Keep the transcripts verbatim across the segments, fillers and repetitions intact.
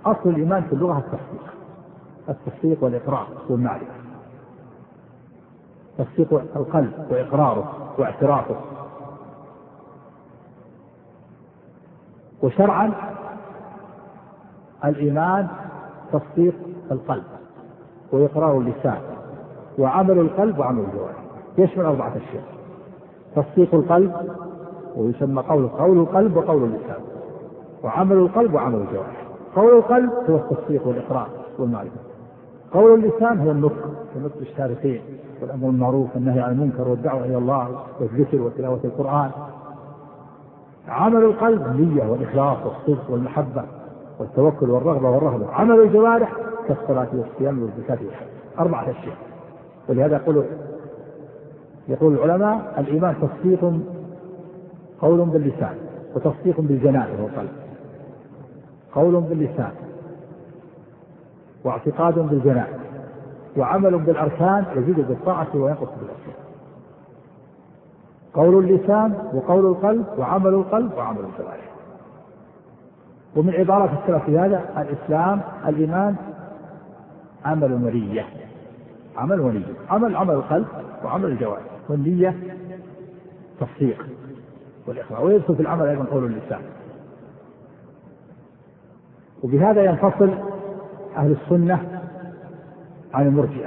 أصل الإيمان في اللغة التصديق، التصديق والإقرار والمعرفة، تصديق القلب وإقراره واعترافه. وشرعا الإيمان تصديق القلب وإقرار اللسان وعمل القلب وعمل الجوارح، يشمل أربعة أشياء: تصديق القلب ويسمى قول قول القلب وقول اللسان، وعمل القلب وعمل الجوارح. قول القلب هو التصديق والإقرار والمعرفة، قول اللسان هو النطق ونطق الشارقين والأمر بالمعروف والنهي عن المنكر والدعوة إلى الله والذكر وتلاوة القرآن. عمل القلب النية والإخلاص والصدق والمحبة والتوكل والرغبة والرهبة. عمل الجوارح كالصلاة والصيام والزكاة والحج، أربعة أشياء. ولهذا يقول يقول العلماء: الإيمان تصديق قول باللسان، وتصديق بالجنان وهو القلب، قول باللسان واعتقاد بالجنان وعمل بالأركان يزيد بالطاعة وينقص بالأشياء. قول اللسان وقول القلب وعمل القلب وعمل الجوارح. ومن عبارات السلف في هذا: الإسلام الإيمان عمل ونية، عمل ونية، عمل عمل القلب وعمل الجوارح، والنية تصديق والإخلاص، ويدخل في العمل أيضا قول اللسان. وبهذا ينفصل أهل السنة عن المرجئة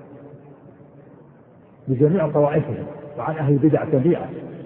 بجميع طوائفهم وعن أهل البدع جميعا.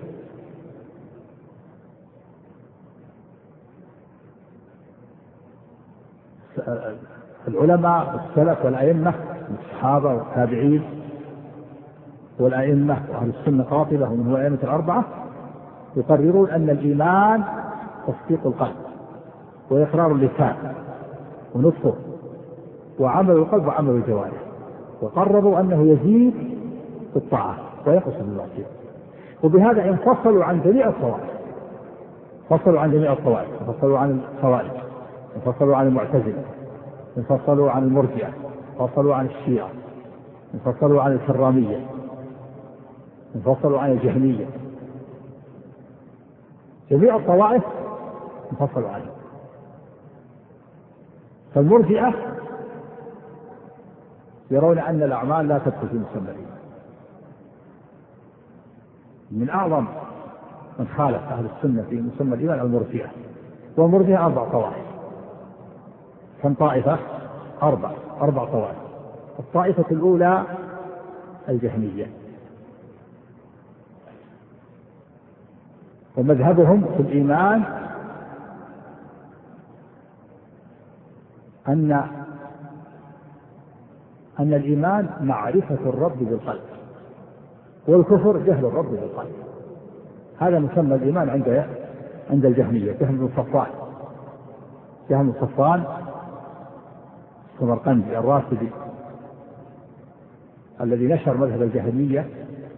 العلماء والسلف والأئمة الصحابة والتابعين والأئمة وأهل السنة قاطبة ومن الأئمة الأربعة يقررون أن الإيمان تصديق القلب وإقرار اللسان ونطقه وعمل القلب وعمل الجوارح، وقرروا أنه يزيد في الطاعة وينقص بالمعصية. وبهذا انفصلوا عن جميع الطوائف، انفصلوا عن جميع الطوائف، انفصلوا عن الخوارج، انفصلوا عن المعتزلة، انفصلوا عن المرجئة، انفصلوا عن الشيعة، انفصلوا عن الكرامية، انفصلوا عن الجهمية. جميع الطوائف انفصلوا عنه. فالمرجئة يرون أن الأعمال لا تدخل في مسمى الإيمان. من أعظم من خالف أهل السنة في مسمى الإيمان المرجئة، والمرجئة أربع طوائف. كم طائفة؟ أربع أربع طوائف. الطائفة الأولى الجهمية، ومذهبهم في الإيمان أن أن الإيمان معرفة الرب بالقلب، والكفر جهل الرب بالقلب. هذا مسمى الإيمان عند عند الجهمية. جهم بن صفوان جهم بن صفوان السمرقندي الرافدي الذي نشر مذهب الجهمية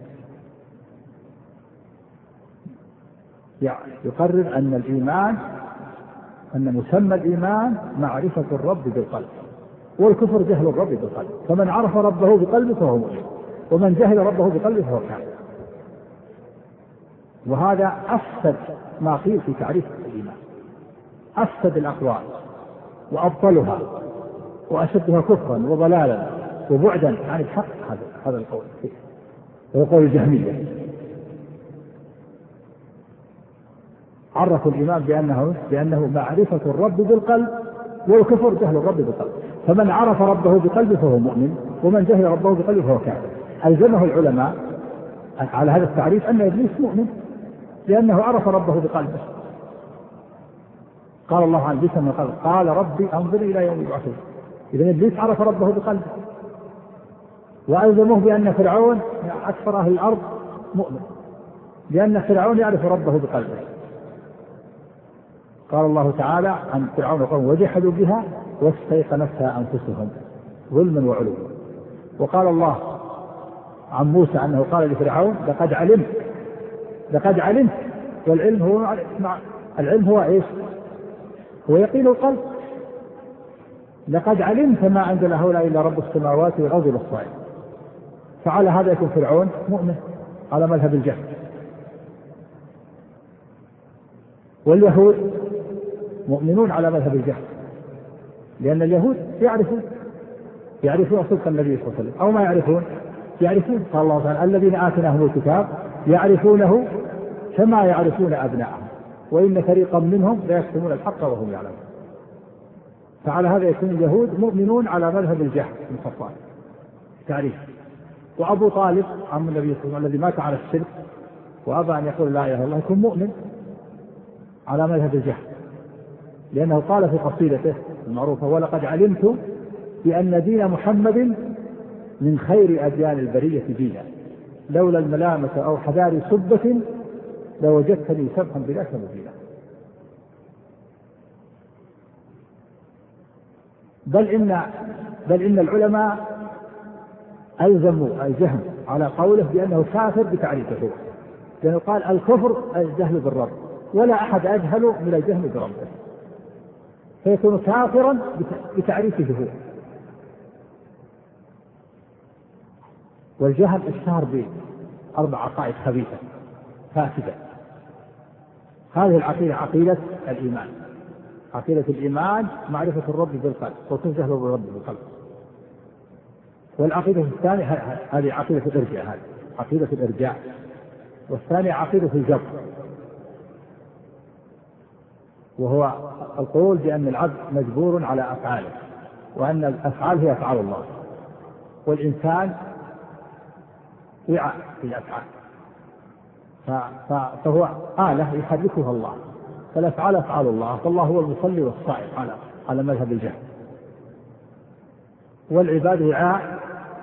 يقرر أن الإيمان أن مسمى الإيمان معرفة الرب بالقلب، والكفر جهل الرب بالقلب. فمن عرف ربه بقلبه فهو مؤمن، ومن جهل ربه بقلبه فهو كافر. وهذا أفسد ما قيل في تعريف الإيمان، أفسد الأقوال وأبطلها وأشدها كفرا وضلالا وبعدا عن الحق. هذا هذا القول هو قول الجهمية. عرفوا الإيمان بأنه بأنه معرفة الرب بالقلب، والكفر جهل الرب بالقلب. فمن عرف ربه بقلبه فهو مؤمن، ومن جهل ربه بقلبه فهو كافر. ألزمه العلماء على هذا التعريف أن إبليس مؤمن لأنه عرف ربه بقلبه. قال الله عن إبليس من قال قال ربي أنظر إلى يوم يبعثون. إذن إبليس عرف ربه بقلبه. وألزموه بأن فرعون أكثر أهل الأرض مؤمن لأن فرعون يعرف ربه بقلبه. قال الله تعالى عن فرعون وقوم وجحدوا بها واستيقنتها أنفسهم ظلما وعلوا. وقال الله عن موسى أنه قال لفرعون لقد علمت لقد علمت والعلم هو العلم هو إيش؟ هو يقين القلب. لقد علمت ما أنزل هؤلاء إلا رب السماوات والأرض والصائم. فعلى هذا يكون فرعون مؤمن على مذهب الجهل. واليهود مؤمنون على مذهب الجهل، لأن اليهود يعرفون يعرفون صدق النبي صلى الله عليه وسلم أو ما يعرفون يعرفون. قال الله تعالى الذين آتيناهم الكتاب يعرفونه كما يعرفون أبناءهم وإن فريقا منهم لا يكتمون الحق وهم يعلمون. فعلى هذا يكون اليهود مؤمنون على مذهب الجهل بن صفوان تعريف. وأبو طالب عم النبي صلى الله عليه وسلم الذي مات على الشرك وأبى أن يقول لا إله إلا الله يكون مؤمن على مذهب الجهل، لأنه قال في قصيدته المعروفة ولقد علمت بأن دين محمد من خير أديان البرية دينا لولا الملامة أو حذار سبة لوجدتني سبحا بلا مبينا. بل إن بل إن العلماء ألزموا الجهم على قوله بأنه كافر بتعريفه، لأنه قال الكفر الجهل بالرب ولا أحد أجهل من الجهل بربه، فيكون كافرا بتعريفه هو. والجهل اشتهر بأربع عقائد خبيثة فاسدة. هذه العقيدة عقيدة الإيمان. عقيدة الإيمان معرفة الرب بالقلب وكن جهل بالرب بالقلب. والعقيدة الثانية هذه عقيدة الإرجاء، هذه عقيدة الإرجاء. والثانية عقيدة الجبر، وهو القول بأن العبد مجبور على أفعاله وأن الأفعال هي أفعال الله والإنسان وعاء في الأفعال، فهو آلة يحركها الله، فالأفعال أفعال الله، فالله هو المصلي والصائم على على مذهب الجهل. والعباد وعاء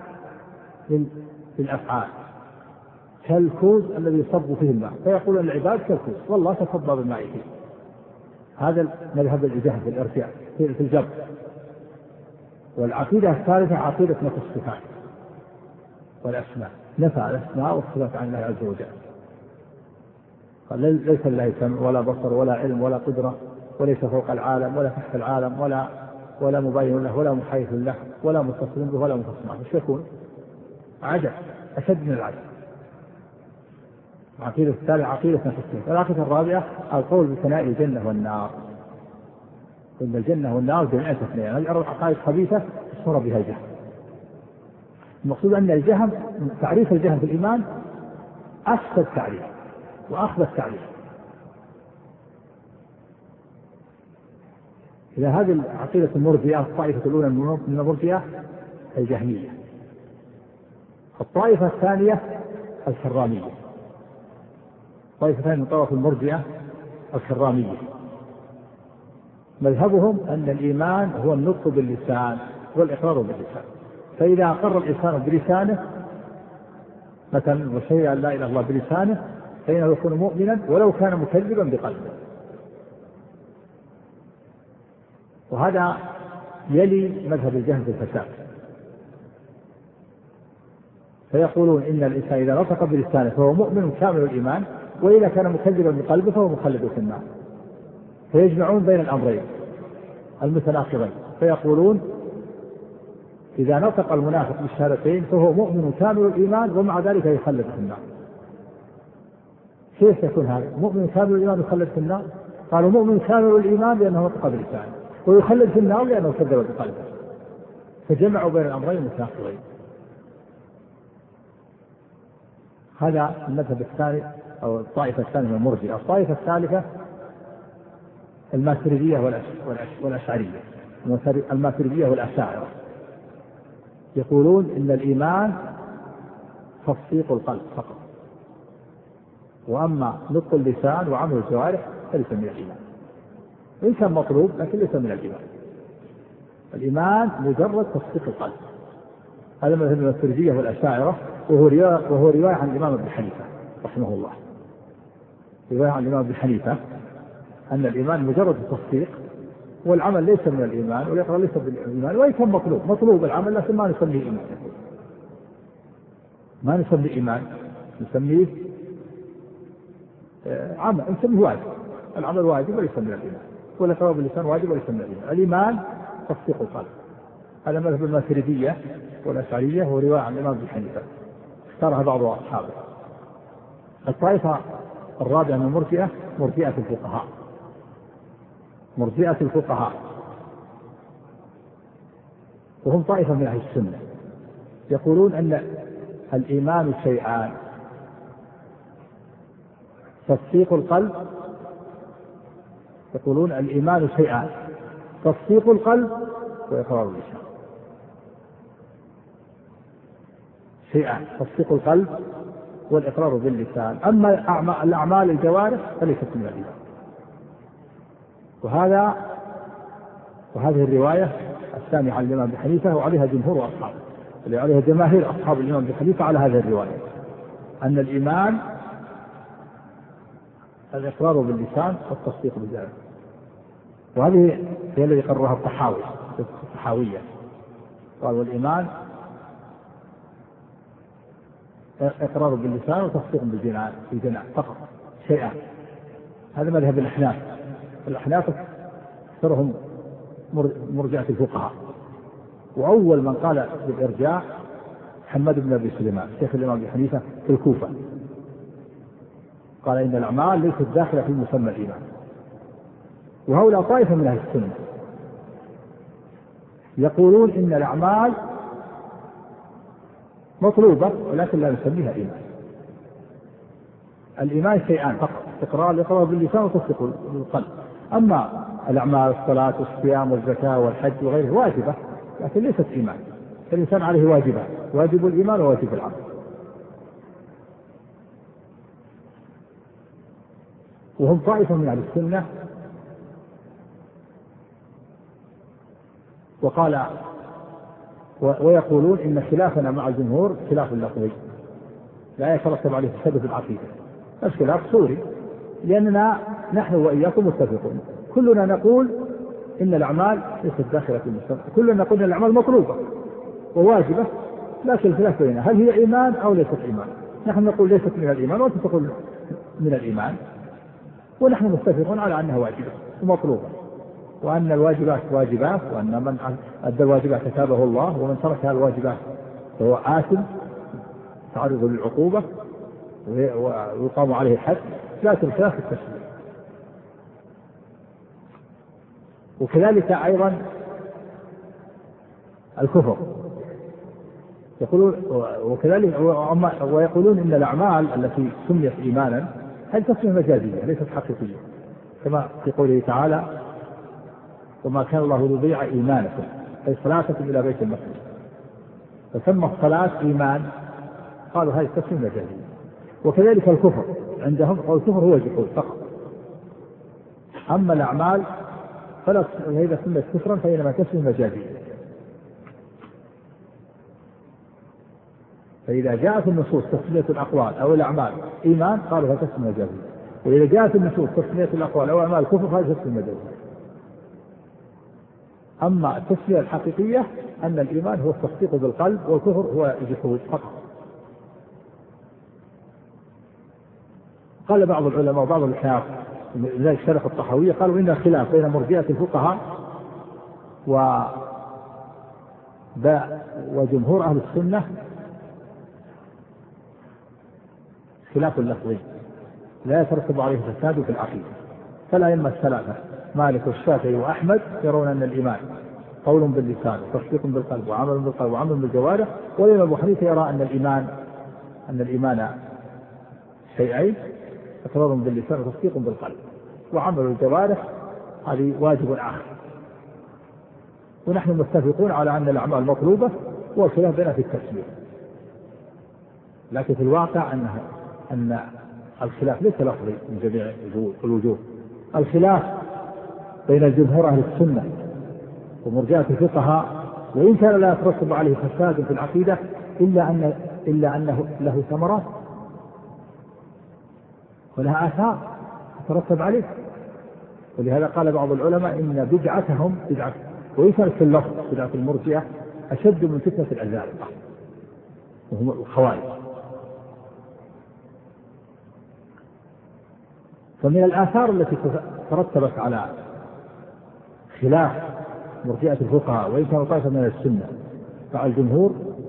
للأفعال كالكوز الذي يصب فيه الماء، فيقول العباد كالكوز والله تصب بالماء فيه. هذا مذهب الجهل في الإرجاء في الجبر. والعقيدة الثالثة عقيدة نفي الصفات والأسماء، نفى الأسماء والصفات عن الله عز وجل. قال ليس لله سمع ولا بصر ولا علم ولا قدرة وليس فوق العالم ولا تحت العالم ولا ولا مبين له ولا محيث له ولا متصل به ولا منفصل عنه. ايش يكون؟ عجب أشد من العجب. العقيدة الثالثة عقيدة نفي الصفات. العقيدة الرابعة القول بثناء الجنة والنار، إن الجنة والنار جميعا اثنين. هذه أربع عقائد خبيثة صار بها الجهل. المقصود أن الجهم تعريف الجهم في الإيمان أفسد تعريف وأخبث تعريف. إذا هذه العقيدة المرجئة الطائفة الأولى من المرجئة الجهمية، الطائفة الثانية الكرامية، الطائفة الثانية من طرف المرجئة الكرامية. مذهبهم أن الإيمان هو النطق باللسان والإقرار باللسان، فإذا أقر الإنسان بلسانه مثلا وشهد أن لا إله إلا الله بلسانه فإنه يكون مؤمنا ولو كان مكذبا بقلبه. وهذا يلي مذهب الجهل بالفساد، فيقولون إن الإنسان إذا نطق بلسانه فهو مؤمن كامل الإيمان وإذا كان مكذبا بقلبه فهو مخلد في النار. فيجمعون بين الأمرين المتناقضين، فيقولون إذا نطق المنافق بالشهادتين فهو مؤمن كامل الإيمان ومع ذلك يخلد في النار. كيف يكون هذا؟ مؤمن كامل الإيمان يخلد في النار؟ قالوا مؤمن كامل الإيمان لأنه نطق بلسانه ويخلد في النار لأنه كذب بقلبه، فجمعوا بين الأمرين المتناقضين. هذا المذهب الثاني أو الطائفة الثانية من المرجئة. الطائفة الثالثة الماتريدية والأشعرية، الماتريدية والأشاعرة، يقولون إن الإيمان تصديق القلب فقط، وأما نطق اللسان وعمل الجوارح فليس من الإيمان. إن كان مطلوب لكن ليس من الإيمان. الإيمان مجرد تصديق القلب. هذا مذهب الماتريدية والأشاعرة، وهو رواية وهو رواية عن الإمام ابن حنيفة رحمه الله. رواية عن الإمام ابن حنيفة أن الإيمان مجرد التصديق والعمل ليس من الإيمان والإقرار ليس بالإيمان، وإن كان مطلوب مطلوب العمل لكن ما نسميه إيمان، ما نسميه إيمان، نسميه عمل، نسميه واجب. العمل واجب وليس من الإيمان، والإقرار باللسان واجب وليس من الإيمان. الإيمان تصديق القلب. هذا مذهب الماتريدية والأشعرية ورواية عن الإمام ابن حنيفة اختارها بعض أصحابه. الطائفة الرابعة من المرجئة مرجئة الفقهاء. مرجئة الفقهاء وهم طائفة من أهل السنة يقولون أن الإيمان شيئان: تصديق القلب، يقولون الإيمان شيئان: تصديق القلب وإقرار اللسان. شيئان: تصديق القلب والإقرار باللسان. أما الأعمال الجوارح فليست من الإيمان. وهذا وهذه الرواية الثانية عن الإمام أبي حنيفة، وعليها جمهور أصحابه، اللي عليها جماهير أصحاب الإمام أبي حنيفة على هذه الرواية، أن الإيمان الإقرار باللسان والتصديق بالجوارح. وهذه هي التي قررها الطحاوي الطحاوية، قال: والإيمان إقرار باللسان وتصديق بالجنان بالجنان فقط، شيئان. هذا مذهب الأحناف. الأحناف أكثرهم مرجعة الفقهاء، وأول من قال بالإرجاع محمد بن أبي سليمان شيخ الإمام أبي حنيفة في الكوفة، قال: إن الأعمال ليست داخلة في مسمى الإيمان. وهؤلاء طائفة من أهل السنة يقولون إن الأعمال مطلوبة ولكن لا نسميها إيمان. الإيمان شيئان فقط: إقرار الإقرار باللسان وتصديق بالقلب. أما الأعمال الصلاة والصيام والزكاة والحج وغيره واجبة لكن ليست إيمان. فالإنسان عليه واجبات: واجب الإيمان وواجب العمل. وهم طائفة من أهل السنة. وقال ويقولون إن خلافنا مع الجمهور خلاف لفظي لا يترتب عليه فساد في العقيدة. الخلاف صوري، لأننا نحن وإياكم متفقون، كلنا نقول إن الأعمال ليست داخلة في المسمى، كلنا نقول إن الأعمال مطلوبة وواجبة، لكن الخلاف بيننا هل هي إيمان أو ليست إيمان. نحن نقول ليست من الإيمان وأنت تقول من الإيمان، ونحن متفقون على أنها واجبة ومطلوبة، وأن الواجبات واجبات، وأن من أدى الواجبات كتابه الله، ومن ترك الواجبات فهو آثم تعرض للعقوبة ويقام عليه الحد. لكن خلاف التشريع. وكذلك أيضا الكفر يقولون، وكذلك ويقولون إن الأعمال التي سميت إيمانا هل تسمى مجازية ليست حقيقية، كما في قوله تعالى: وما كان الله ليضيع إيمانكم أي صلاتكم إلى بيت المقدس. فسمى الصلاة إيمان، قالوا هذه تسمى مجازية. وكذلك الكفر عندهم، قالوا الكفر هو الجحود فقط. أما الأعمال فلا، إذا سميت كفرا فإنما تسمى مجازية. فإذا جاءت النصوص تسمية الأقوال أو الأعمال إيمان قالوا هذا تسمى مجازية، وإذا جاءت النصوص تسمية الأقوال أو أعمال كفر فهذا تسمى مجازية. أما التسمية الحقيقية أن الإيمان هو التصديق بالقلب والكفر هو الجحود فقط. قال بعض العلماء وبعض الحياة ذلك شرح الطحاوية قالوا إن الخلاف بين مرجئة الفقهاء و وجمهور أهل السنة خلاف لفظي لا يترتب عليه فساد في العقيدة. فالأئمة الثلاثة مالك والشافعي وأحمد يرون أن الإيمان قول باللسان وتصديق بالقلب وعمل بالقلب وعمل بالجوارح، والإمام أبو حنيفة يرى أن الإيمان أن الإيمان شيئين: إقرار باللسان وتصديق بالقلب، وعمل الجوارح هذه واجب آخر. ونحن متفقون على أن الأعمال مطلوبة، والخلاف بيننا في التسمية. لكن في الواقع أنها أن الخلاف ليس لفظي من جميع الوجوه. الخلاف بين الجمهور أهل السنة ومرجئة الفقهاء، وإن كان لا يترتب عليه فساد في العقيدة إلا أن إلا أنه له ثمرات ولها آثار تترتب عليه. ولهذا قال بعض العلماء إن بدعتهم بدعة، وإن كانت في اللفظ بدعة المرجئة أشد من فتنة الأزارقة وهم الخوارج. فمن الآثار التي ترتبت على خلاف مرجئة الفقهاء وإن كانوا طائفة من السنة مع الجمهور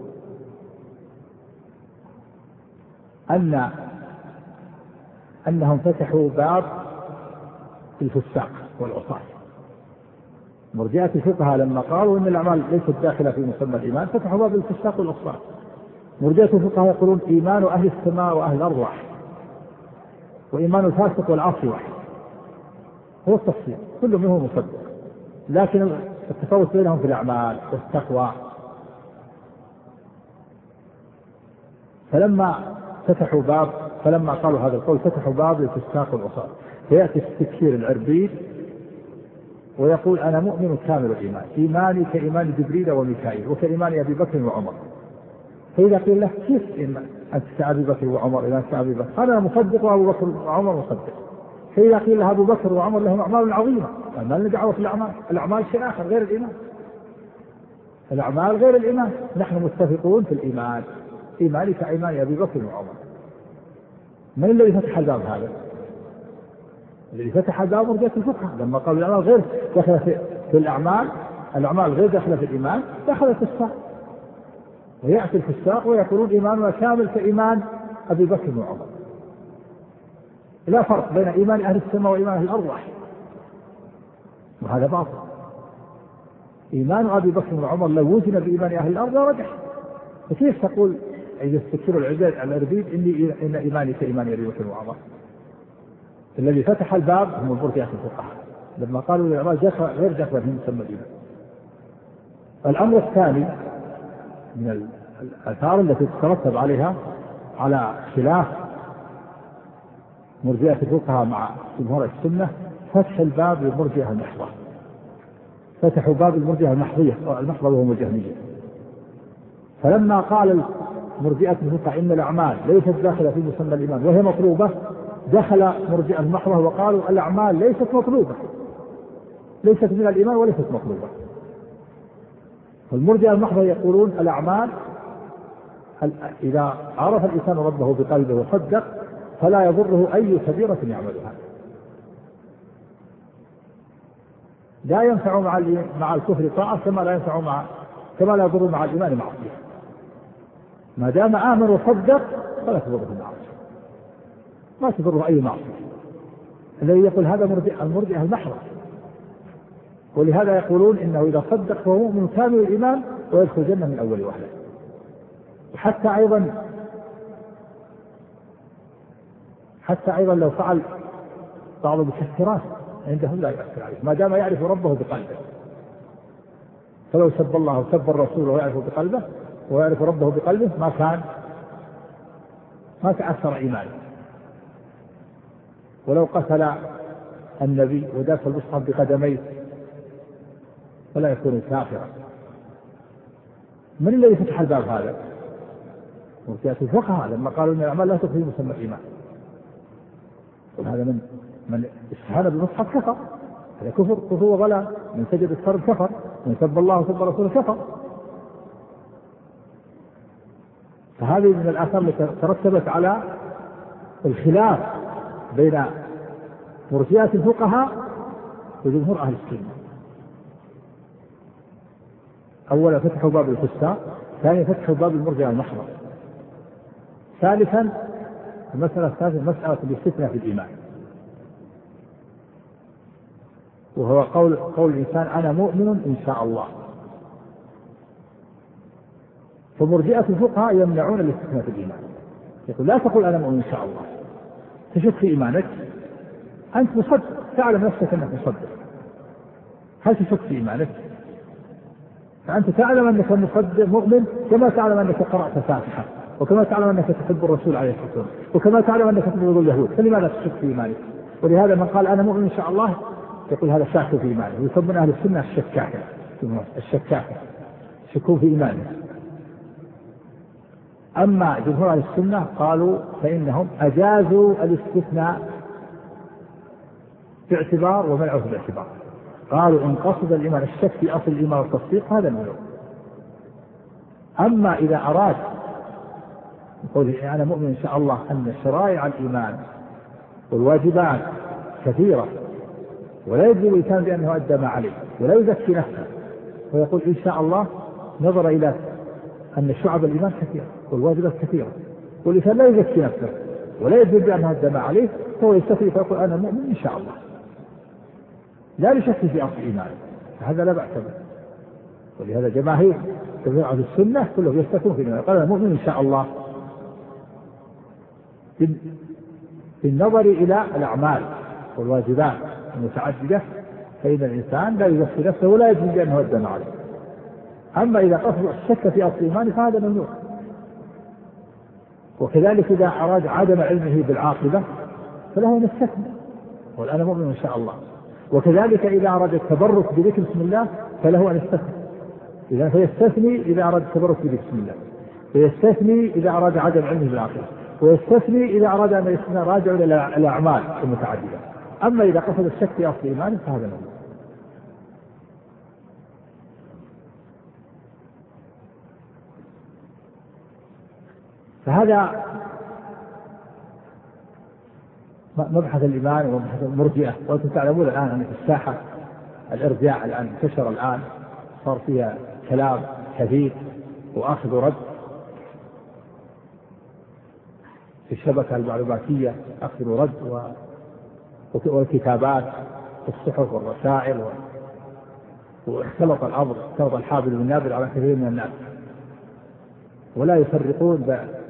أن أنهم فتحوا باب الفساق والعصاة، مرجئة الفقهاء لما قالوا إن الأعمال ليست داخلة في مسمى الإيمان فتحوا باب الفساق والعصيان. مرجئة الفقهاء يقولون إيمان أهل السماء وأهل الأرض واحد، وإيمان الفاسق والعاصي واحد، هو التفصيل كل منهم مصدق، لكن التفاوت بينهم في الأعمال والتقوى. فلما فتحوا باب فلما قالوا هذا القول فتحوا باب الفساق والعصيان، فيأتي التكفير العربيد ويقول أنا مؤمن كامل الإيمان، إيماني كإيمان جبريل وميكائيل وكإيمان أبي بكر وعمر. فإذا قيل له كيف أنت كأبي بكر وعمر؟ إذا كأبي بكر أنا مصدق وأبو بكر وعمر مصدق. فإذا قيل له أبو بكر وعمر لهم أعمال عظيمة، ما لنا دعوة في الأعمال، الأعمال شيء آخر غير الإيمان، الأعمال غير الإيمان. نحن متفقون في الإيمان، إيماني كإيمان أبي بكر وعمر. من الذي فتح الباب هذا؟ الذي فتح الباب مرجئة الفقهاء لما قالوا الأعمال غير دخلت في, في الأعمال، الأعمال غير دخلت في الإيمان، دخلت الفساق. ويأتي الفساق ويقولون إيماننا كامل كإيمان أبي بكر وعمر. لا فرق بين إيمان أهل السماء وإيمان أهل الأرض واحد، وهذا باطل. إيمان أبي بكر وعمر لو وزن بإيمان أهل الأرض لا رجح. فكيف تقول إذا استكثروا العباد على العربيد إني إن إيماني كإيمان أبي بكر وعمر؟ الذي فتح الباب هم مرجئة الفقهاء لما قالوا الإعمال غير داخل في مسمى الإيمان. الأمر الثاني من الآثار التي تترتب عليها على خلاف مرجئة الفقهاء مع جمهور السنة فتح الباب للمرجئة المحضة. فتحوا باب المرجئة المحضية المحضة وهم الجهمية. فلما قال مرجئة الفقهاء إن الأعمال ليست داخلة في مسمى الإيمان وهي مطلوبة، دخل مرجئة المحضة وقالوا الأعمال ليست مطلوبة، ليست من الإيمان وليست مطلوبة. فالمرجئة المحضة يقولون الأعمال إذا عرف الإنسان ربه بقلبه وصدق فلا يضره أي كبيرة يعملها. لا ينفع مع مع الكفر طاعة كما لا ينفع مع كما لا يضر مع الإيمان معصية. ما دام آمن وصدق فلا تضره المعصية، ما تضره أي معصية. الذي يقول هذا مرجئة المرجئة المحضة، ولهذا يقولون إنه إذا صدق فهو مؤمن كامل الإيمان ويدخل الجنة من أول وهلة. وحتى أيضا حتى أيضا لو فعل بعض المكفرات عندهم لا يؤثر عليه ما دام يعرف ربه بقلبه. فلو سب الله وسب الرسول ويعرف بقلبه ويعرف ربه بقلبه ما كان ما تأثر إيمانه. ولو قتل النبي وداس المصحف بقدميه فلا يكون كافرا. من الذي فتح الباب هذا؟ مرجئة الفقهاء لما قالوا ان الاعمال لا تدخل مسمى الايمان. هذا من من استهان بالمصحف كفر، هذا كفر كفر وضلال. من سجد الفرد كفر، من سب الله وسب رسوله كفر. فهذه من الآثار التي ترتبت على الخلاف بين مرجئة الفقهاء وجمهور أهل السنة. أولا فتحوا باب الفساق، ثانيا فتحوا باب المرجئة المحضة، ثالثا المسألة الثالثة مسألة الاستثناء في الإيمان، وهو قول قول الإنسان أنا مؤمن إن شاء الله. فمرجئة الفقهاء يمنعون الاستثناء في الإيمان، يقول لا تقول أنا مؤمن إن شاء الله، تشك في إيمانك، أنت مصدق تعلم نفسك أنك مصدق، هل تشك في إيمانك؟ فأنت تعلم أنك مصدق مؤمن كما تعلم أنك قرأت فاتحة، وكما تعلم أنك تحب الرسول عليه الصلاة والسلام، وكما تعلم أنك تبغض اليهود، فلماذا تشك في إيمانك؟ ولهذا من قال أنا مؤمن إن شاء الله يقول هذا شاك في إيمانه، ويسمون أهل السنة الشكاكة، الشكاكة شكوا في إيمانه. أما جمهور أهل السنة قالوا فإنهم أجازوا الاستثناء باعتبار ومنعه باعتبار. قالوا إن قصد الإيمان الشك في أصل الإيمان والتصديق هذا ممنوع. أما إذا أراد يقول أنا مؤمن إن شاء الله أن شرائع الإيمان والواجبات كثيرة ولا يجب الإنسان بأنه أدى ما عليه ولا يزكي نفسه، ويقول إن شاء الله نظر إلى أن شعب الإيمان كثيرة والواجبات كثيرة، والإنسان لا يزكي نفسه ولا يجب بأنه أدى ما عليه، فهو يستفيد فيقول أنا مؤمن إن شاء الله، لا لشك في أصل الإيمان هذا لا بأس به. ولهذا جماهير جماعة السنة كلهم يستثنون فيما قال المؤمن إن شاء الله بالنظر إلى الأعمال والواجبات المتعددة، فإن الإنسان لا يزكي نفسه ولا يجب بأنه ودى عليه. أما إذا قصد الشك في أصل إيمانه فهذا ممنوع. وكذلك إذا أراد عدم علمه بالعاقبة فله أن يستثني وقال أنا مؤمن إن شاء الله. وكذلك إذا أراد التبرك بذكر اسم الله فله أن يستثني، إذا فيستثني إذا أراد التبرك بذكر اسم الله، ويستثني إذا أراد عدم علمه بالعاقبة، ويستثني إذا أراد أن يكون راجع إلى الأعمال المتعددة. أما إذا قصد الشك في أصل إيمانه فهذا ممنوع. فهذا مبحث الإيمان ومبحث المرجئة. وأنتم تعلمون الآن أن في الساحة الإرجاع الآن انتشر، الآن صار فيها كلام كثير وأخذ ورد في الشبكة المعلوماتية، أخذ ورد والكتابات والصحف والرسائل، واختلط الأمر، اختلط الحابل بالنابل على كثير من الناس، ولا يفرقون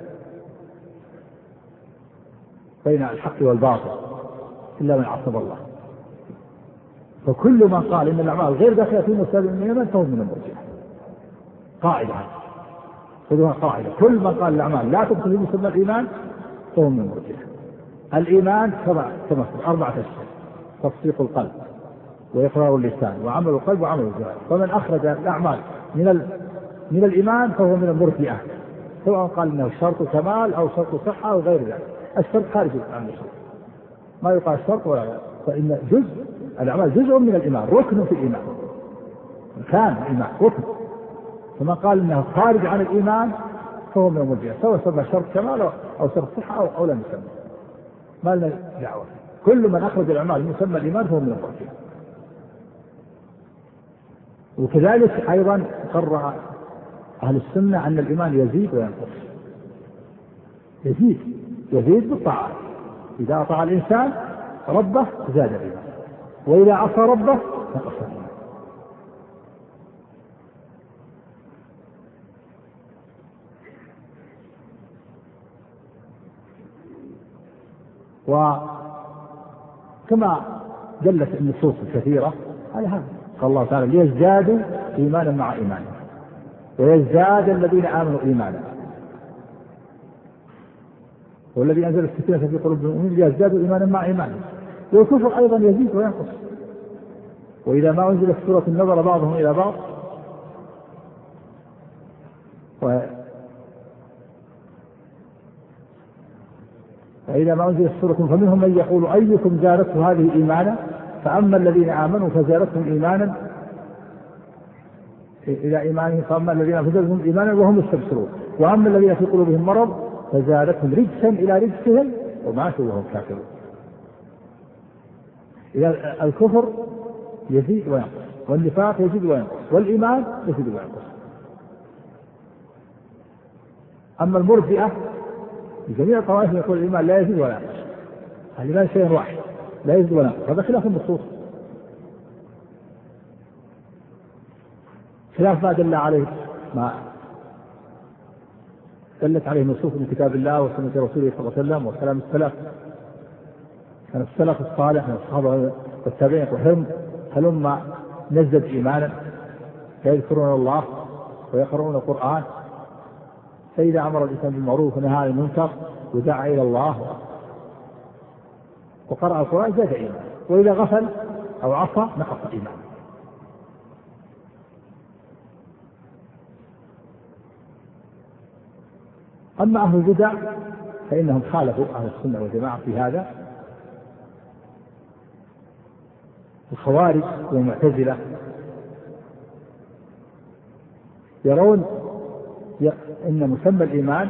بين الحق والباطل إلا من عصم الله. فكل من قال إن الأعمال غير داخلة في مسألة من الإيمان فهو من المرجئة. قاعدة خذوها قاعدة، كل من قال الأعمال لا تدخل في مسمى الإيمان فهو من المرجئة. الإيمان كما كما أربعة أشياء: تصديق القلب وإقرار اللسان وعمل القلب وعمل الجوارح. فمن أخرج الأعمال من ال... من الإيمان فهو من المرجئة، سواء قال إنه شرط كمال أو شرط صحة أو غير ذلك. الشرط خارج عن الشرط، ما يقال شرط ولا لا. فإن جزء الأعمال جزء من الإيمان، ركن في الإيمان، كان الإيمان ركن. فمن قال إنه خارج عن الإيمان فهو من المرجئة، سواء سمى شرط كمال أو شرط صحة أو, أو لا يسمى، ما لنا دعوة. كل من أخرج الأعمال من مسمى الإيمان فهو من المرجئة. وكذلك أيضا قرر أهل السنة أن الإيمان يزيد وينقص. يزيد يزيد بالطاعة، إذا أطاع الإنسان ربه زاد الإيمان، وإذا عصى ربه نقص الإيمان. وكما دلت النصوص الكثيرة على هذا، قال الله تعالى: ليزدادوا إيمانا مع إيمانهم ويزداد الذين آمنوا إيمانا، والذي أنزل السكينة في قلوب المؤمنين ليزدادوا إيمانا مع إيمانهم. والكفر أيضا يزيد وينقص. وإذا ما أنزلت سورة نظر بعضهم إلى بعض و... وإذا ما أنزلت سورة فمنهم من يقول أيكم زادته هذه إيمانا، فأما الذين آمنوا فزادتهم إيمانا إلى إيمانهم، فأما الذين فزادتهم إيمانا وهم يستبشرون، وأما الذين في قلوبهم مرض فزادتهم رجسا إلى رجسهم وماتوا وهم كافرون. إذا الكفر يزيد وينقص، والنفاق يزيد وينقص، والإيمان يزيد وينقص. أما المرجئة بجميع الطوائف يقول الإيمان لا يزيد ولا ينقص، الإيمان شيء واحد لا يزيد ولا ينقص. هذا خلاف النصوص، خلاف ما دل عليه ما دلت عليه نصوص من كتاب الله وسنة رسوله صلى الله عليه وسلم وكلام السلف. كان السلف الصالح من الصحابة والتابعين يقولون: هلما نزدد إيمانا، فيذكرون الله ويقرؤون القرآن، فإذا أمر الإنسان بالمعروف ونهى عن المنكر ودعا إلى الله وقرأ القرآن زاد إيمانا، وإذا غفل أو عصى نقص إيمانا. أما أهل البدع فإنهم خالفوا أهل السنة والجماعة في هذا. الخوارج والمعتزلة يرون أن مسمى الإيمان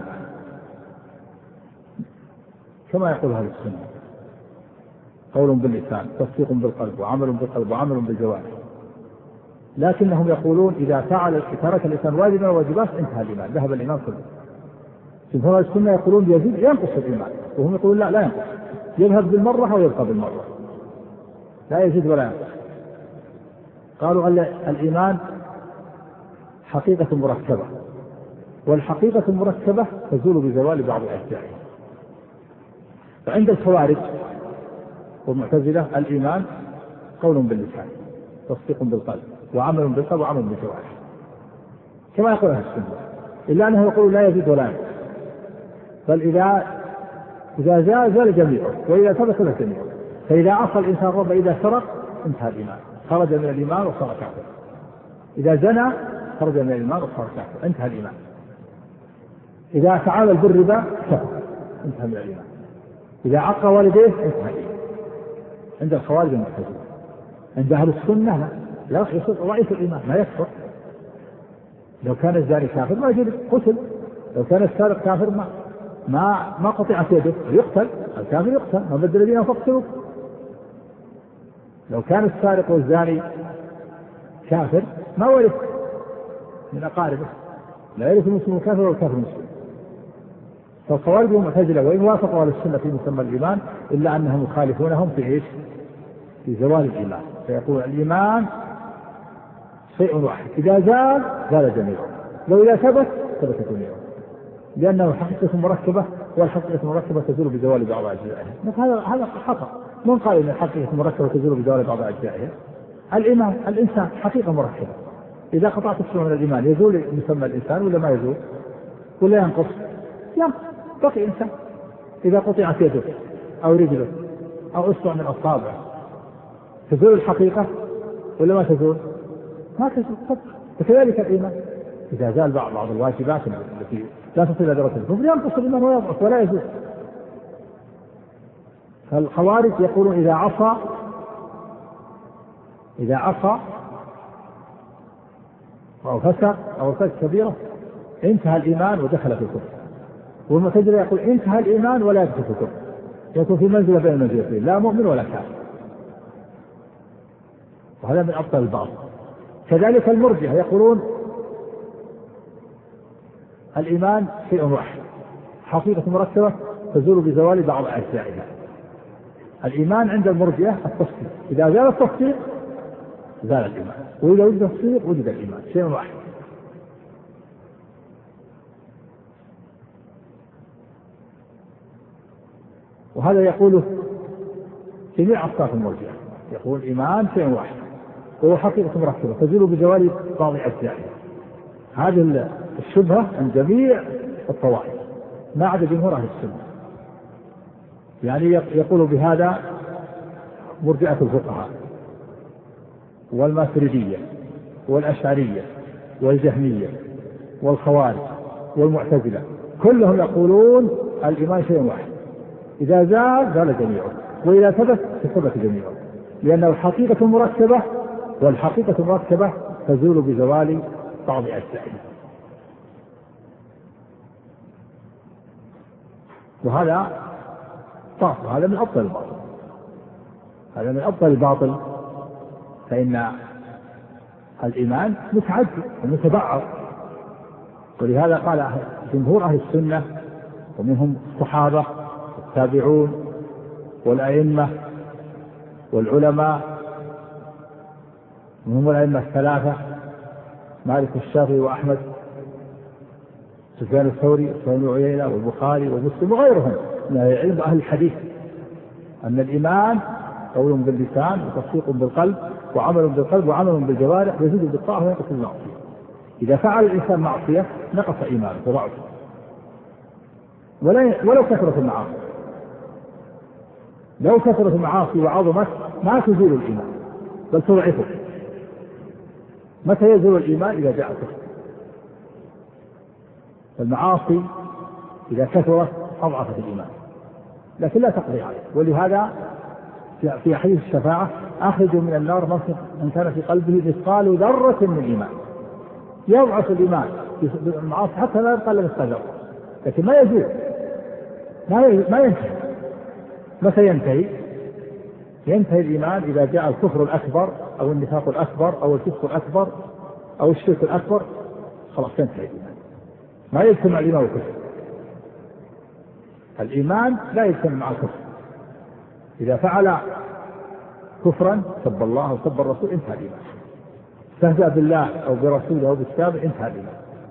كما يقول أهل السنة: قول باللسان، تصديق بالقلب، وعمل بالقلب، وعمل بالجوارح. لكنهم يقولون إذا فعل ترك الإنسان واجبا وواجبات انتهى الإيمان، ذهب الإيمان كله. جمهور السنة يقولون يزيد ينقص الإيمان، وهم يقولون لا لا ينقص، يذهب بالمرة أو يبقى بالمرة، لا يزيد ولا ينقص. قالوا الإيمان حقيقة مركبة، والحقيقة المركبة تزول بزوال بعض أجزائها. فعند الخوارج والمعتزلة الإيمان قول باللسان، تصديق بالقلب، وعمل بالقلب، وعمل بالجوارح، كما يقول أهل السنة، إلا أنه يقول لا يزيد ولا ينقص، بل إذا إذا زال زال جميعه، وإذا ثبت ثبت جميعه. فإذا عصى الإنسان ربه إذا سرق انتهى الإيمان، خرج من الإيمان وصار كافر. إذا زنى خرج من الإيمان وصار كافر، انتهى الإيمان. إذا تعامل بالربا كفر، انتهى من الإيمان. إذا عق والديه انتهى الإيمان. عند الخوارج والمعتزلة. عند أهل السنة لا لا يصير ضعيف الإيمان، ما يكفر. لو كان الزاني كافر ما يجوز قتل، لو كان السارق كافر ما ما ما قطعت يده يقتل، الكافر يقتل، ما بدل الذين فاقتلوا. لو كان السارق والزاني كافر ما ورث من أقاربه، لا يرث المسلم الكافر والكافر المسلم. فالخوارج والمعتزلة وإن وافقوا على السنة في مسمى الإيمان إلا أنهم يخالفونهم في إيش؟ في زوال الإيمان. فيقول الإيمان شيء واحد، إذا زال زال جميعه، لو إذا ثبت ثبت جميعه، لأنه حقيقة مركبة، والحقيقة المركبة تزول بزوال بعض أجزائها. هذا هذا خطأ. من قال إن الحقيقة مركبة تزول بزوال بعض أجزائها؟ الإيمان، الإنسان حقيقة مركبة، إذا قطعت الصورة من الإيمان يزول مسمى الإنسان ولا ما يزول؟ ولا ينقص؟ ينقص، بقي إنسان. إذا قطعت يده أو رجله أو أصبع من أصابعه تزول الحقيقة ولا ما تزول؟ ما تزول. وكذلك الإيمان إذا زال بعض بعض الواجبات التي لا تصل إلى درجة الكفر ينقص الإيمان ويضعف ولا يزول. فالخوارج يقولون إذا عصى إذا عصى أو فسق أو ارتكب كبيرة انتهى الإيمان ودخل في الكفر. والمعتزلة يقول انتهى الإيمان ولا يدخل في الكفر، يكون في منزلة بين المنزلتين، لا مؤمن ولا كافر. وهذا من أبطل البعض. كذلك المرجئة يقولون الإيمان شيء واحد، حقيقة مركبة تزول بزوال بعض أجزائها. الإيمان عند المرجئة التصديق، إذا زال التصديق زال الإيمان، وإذا وجد التصديق وجد الإيمان، شيء واحد. وهذا يقوله جميع أصناف المرجئة، يقول الإيمان شيء واحد وهو حقيقة مركبة تزول بزوال بعض أجزائها. هذه الشبهة عند جميع الطوائف ما عدا جمهور أهل السنة. يعني يقول بهذا مرجئة الفقهاء والماتريدية والأشعرية والجهمية والخوارج والمعتزلة، كلهم يقولون الإيمان شيء واحد، إذا زال زال جميعه، وإذا ثبت ثبت جميعه، لأنه الحقيقة مركبة، والحقيقة مركبة تزول بزوال بعض أجزائها. وهذا طاف، هذا من أبطل الباطل، هذا من أبطل الباطل. فإن الإيمان متعدد ومتبعض، ولهذا قال جمهور أهل السنة ومنهم الصحابة والتابعون والأئمة والعلماء، وهم الأئمة الثلاثة مالك والشافعي وأحمد سفيان الثوري وسفيان عيينة والبخاري ومسلم وغيرهم من علم أهل الحديث، أن الإيمان قول باللسان وتصديق بالقلب وعمل بالقلب وعمل بالجوارح يزيد بالطاعة وينقص بالمعصية. إذا فعل الإنسان معصية نقص إيمانه وضعفه، ولو كثرت المعاصي، لو كثرت المعاصي وعظمت ما تزول الإيمان بل تضعفه. متى يزول الإيمان؟ إذا جاء الكفر. فالمعاصي إذا كثرت أضعفت الإيمان لكن لا تقضي عليه. ولهذا في حديث الشفاعة أخرجوا من النار من كان في قلبه مثقال ذرة من إيمان. يضعف الإيمان في المعاصي حتى لا يبقى إلا مثقال ذرة، لكن ما يزول، ما ينتهي. متى ينتهي؟ ينتهي الإيمان إذا جاء الكفر الأكبر أو النفاق الأكبر أو الفسق الأكبر أو الشرك الأكبر، خلاص ينتهي الإيمان، ما يجتمع الإيمان والكفر. الإيمان لا يجتمع مع الكفر. إذا فعل كفرا سب الله وسب الرسول انتهى الإيمان، استهزأ بالله أو برسوله أو بالكتاب انتهى الإيمان،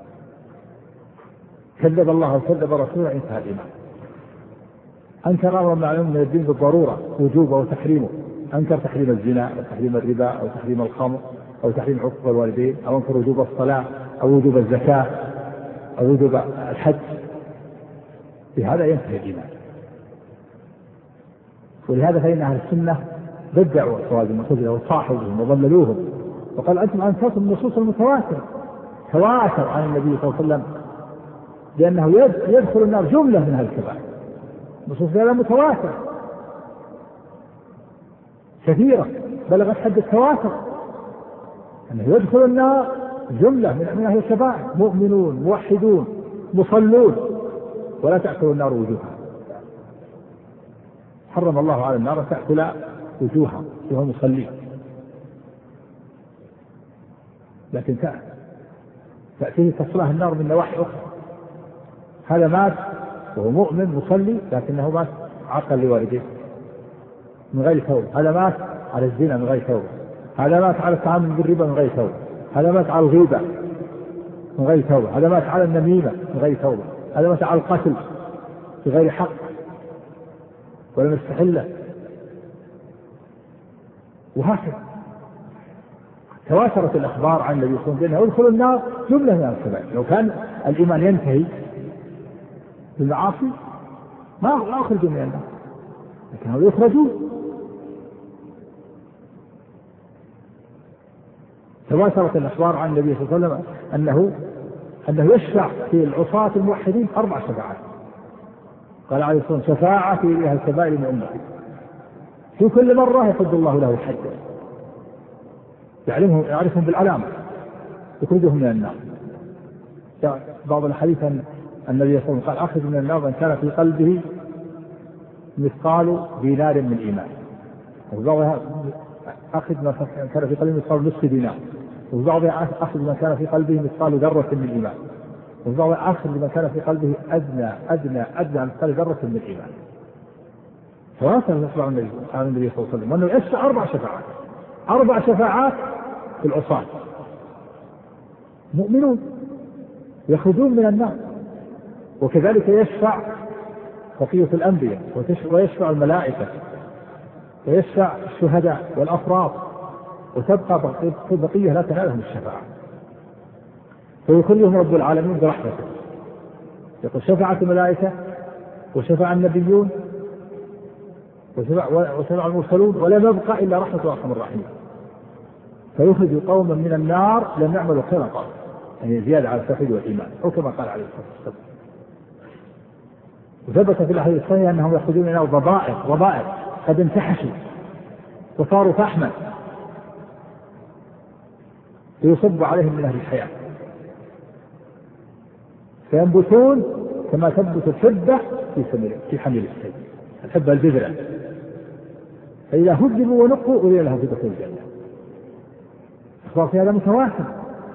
كذب الله وكذب رسوله انتهى الإيمان. أنكر أمرا معلوم من الدين بالضرورة وجوبه وتحريمه، أنكر تحريم الزنا أو تحريم الربا أو تحريم الخمر أو تحريم عقوق الوالدين أو أنكر وجوب الصلاة أو وجوب الزكاة أو وجوب الحج، بهذا ينتهي الإيمان. ولهذا فإن أهل السنة بدعوا الخوارج المعتزلة وصاحبهم وضللوهم وقال أنتم أنكرتم النصوص المتواترة، تواتر عن النبي صلى الله عليه وسلم لأنه يدخل النار جملة من هذه الكبائر، نصوص هذا متواترة كثيرة بلغت حد التواتر أنه يدخل النار جملة من أهل الكبائر، مؤمنون موحدون مصلون ولا تأكل النار وجوهها. حرم الله على النار تأكل وجوهها وجوه المصلين، لكن تأتيه تصلاه النار من نواحي أخرى. هذا مات وهو مؤمن مصلي لكنه مات عقل لوالديه من غير توبة، هذا مات على الزنا من غير توبة، هذا مات على التعامل بالربا من غير توبة، هذا مات على الغيبة من غير توبة، هذا مات على النميمة من غير توبة، هذا مات على القتل بغير حق ولم يستحله، وهكذا تواترت الأخبار عن النبي صلى الله عليه وسلم أنه يدخل النار جملة من الكبائر. لو كان الإيمان ينتهي بالمعاصي ما أخرجوا من النار، لكنهم يخرجون. تواترت الأخبار عن النبي صلى الله عليه وسلم أنه أنه يشفع في العصاة الموحدين أربع شفاعات، قال عليه الصلاة والسلام شفاعة في أهل الكبائر من أمتي، في كل مرة يحد الله له حدا يعلمهم يعرفهم بالعلامة يخرجهم من النار. بعض الحديث أن النبي صلى الله عليه وسلم قال أخرج من النار من كان في قلبه مثقال دينار من إيمان، وبعضها أخرج من كان في قلبه مثقال نصف دينار، وبعضها أخرج من كان في قلبه مثقال ذرة من إيمان، وبعضها أخرج من كان في قلبه أدنى أدنى أدنى مثقال ذرة من إيمان. فواسع يطلع النبي صلى الله عليه وسلم وأنه يشفع أربع شفاعات، أربع شفاعات في العصاة مؤمنون يخرجون من النار، وكذلك يشفع بقية الأنبياء ويشفع الملائكة ويشفع الشهداء والأفراد، وتبقى بقية لا تنالهم الشفاعة، فيخليهم رب العالمين برحمته. يقول شفعت الملائكة وشفع النبيون وشفع, وشفع المرسلون ولم يبقى إلا رحمة أرحم الراحمين، فيخرج قوما من النار لم يعملوا خيرا قط، يعني زيادة على التوحيد والإيمان أو كما قال عليه الصلاة والسلام. وثبت في الأحاديث الصحيحة أنهم يخرجون من النار ضبائر ضبائر قد انتحشوا وصاروا فحما فيصب عليهم من أهل الحياة فينبتون كما تنبت الحبة في سمير في حميل السيل، الحبة البذرة، فإذا هذبوا ونقوا أذن لهم في دخول الجنة. أخبار في هذا متواتر.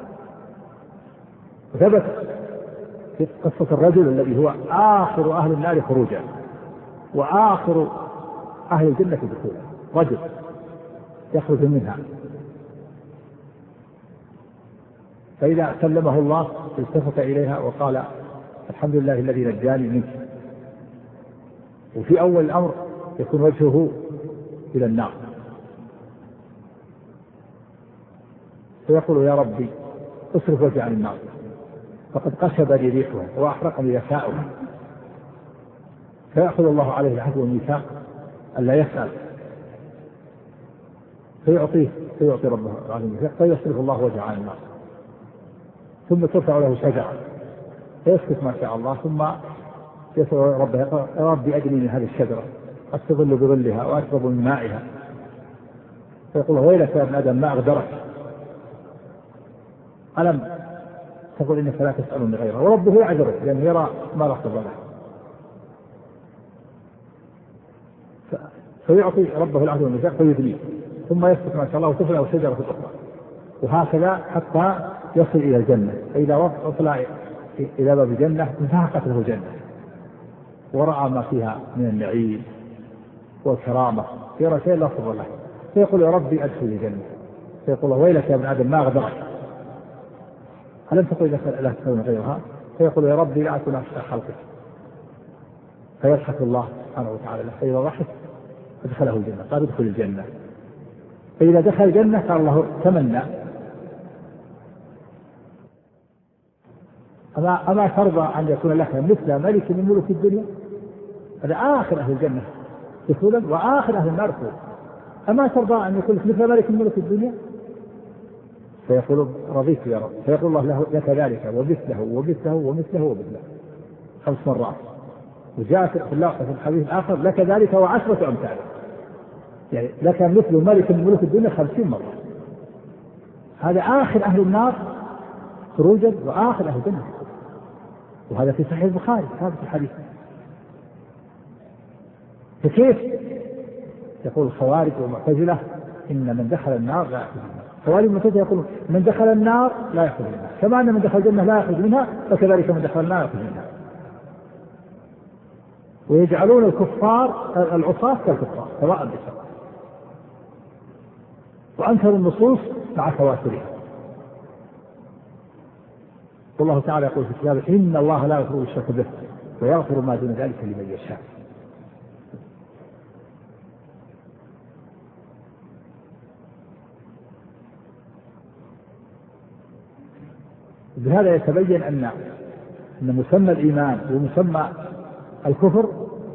وثبت في قصة الرجل الذي هو آخر أهل النار خروجا وآخر أهل الجنة دخولا، رجل يخرج منها فإذا سلمه الله التفت إليها وقال الحمد لله الذي نجاني منك. وفي أول الأمر يكون وجهه إلى النار فيقول يا ربي اصرف وجهي عن النار فقد قشب لي ريحها وأحرقني ذكاؤها، فيأخذ الله عليه العهد والميثاق ألا يسأل فيعطيه فيعطي ربه عليه الميثاق فيصرف الله وجهه عن النار، ثم ترفع له شجرة فيسكت ما شاء الله، ثم يسأل ربه يا ربي أجني من هذه الشجرة أستظل بظلها وأشرب من مائها، فيقول ويلك يا ابن آدم ما أغدرك ألم تقول إنك لا تسألني غيره، وربه يعذره لأنه يرى ما لا تظل له فيعطي ربه العهد والميثاق فيدليه، ثم يسكت ما شاء الله وتفلأ شجرة أخرى، وهكذا حتى يصل إلى الجنة. فإذا وصل إلى باب الجنة انتهكت له الجنة ورأى ما فيها من النعيم والكرامة، يرى شيء لا صبر له فيقول يا ربي أدخل الجنة فيقول الله ويلك يا ابن آدم ما غدرك ألم تقل لك لا تكون غيرها؟ فيقول يا ربي لا أكون أخشى خلقك، فيضحك الله سبحانه وتعالى له، فإذا ضحك أدخله الجنة، قال ادخل الجنة. فإذا دخل الجنة قال الله تمنى أما, أما ترضى أن يكون لك مثل ملك من ملوك الدنيا؟ هذا آخر أهل الجنة دخولا وآخر أهل النار خروجا. أما ترضى أن يكون لك مثل ملك من ملوك الدنيا؟ فيقول رضيت يا رب، فيقول الله له لك ذلك ومثله ومثله ومثله ومثله خمس مرات. وجاءت في اللقطة في الحديث الآخر لك ذلك وعشرة أمثاله، يعني لك مثل ملك من ملوك الدنيا خمسين مرة. هذا آخر أهل النار خروجا وآخر أهل الجنة، وهذا في صحيح البخاري هذا في الحديث. فكيف يقول الخوارج والمعتزلة إن من دخل النار لا يخرج منها؟ الخوارج والمعتزلة يقول من دخل النار لا يخرج منها، كما أن من دخل الجنة لا يخرج منها فكذلك من دخل النار يخرج منها. ويجعلون الكفار العصاة كالكفار سواء بسواء، وأنكروا النصوص مع تواترها. والله تعالى يقول في كتابه إن الله لا يغفر الشرك به ويغفر ما دون ذلك لمن يشاء. بهذا يتبين أن أن مسمى الإيمان ومسمى الكفر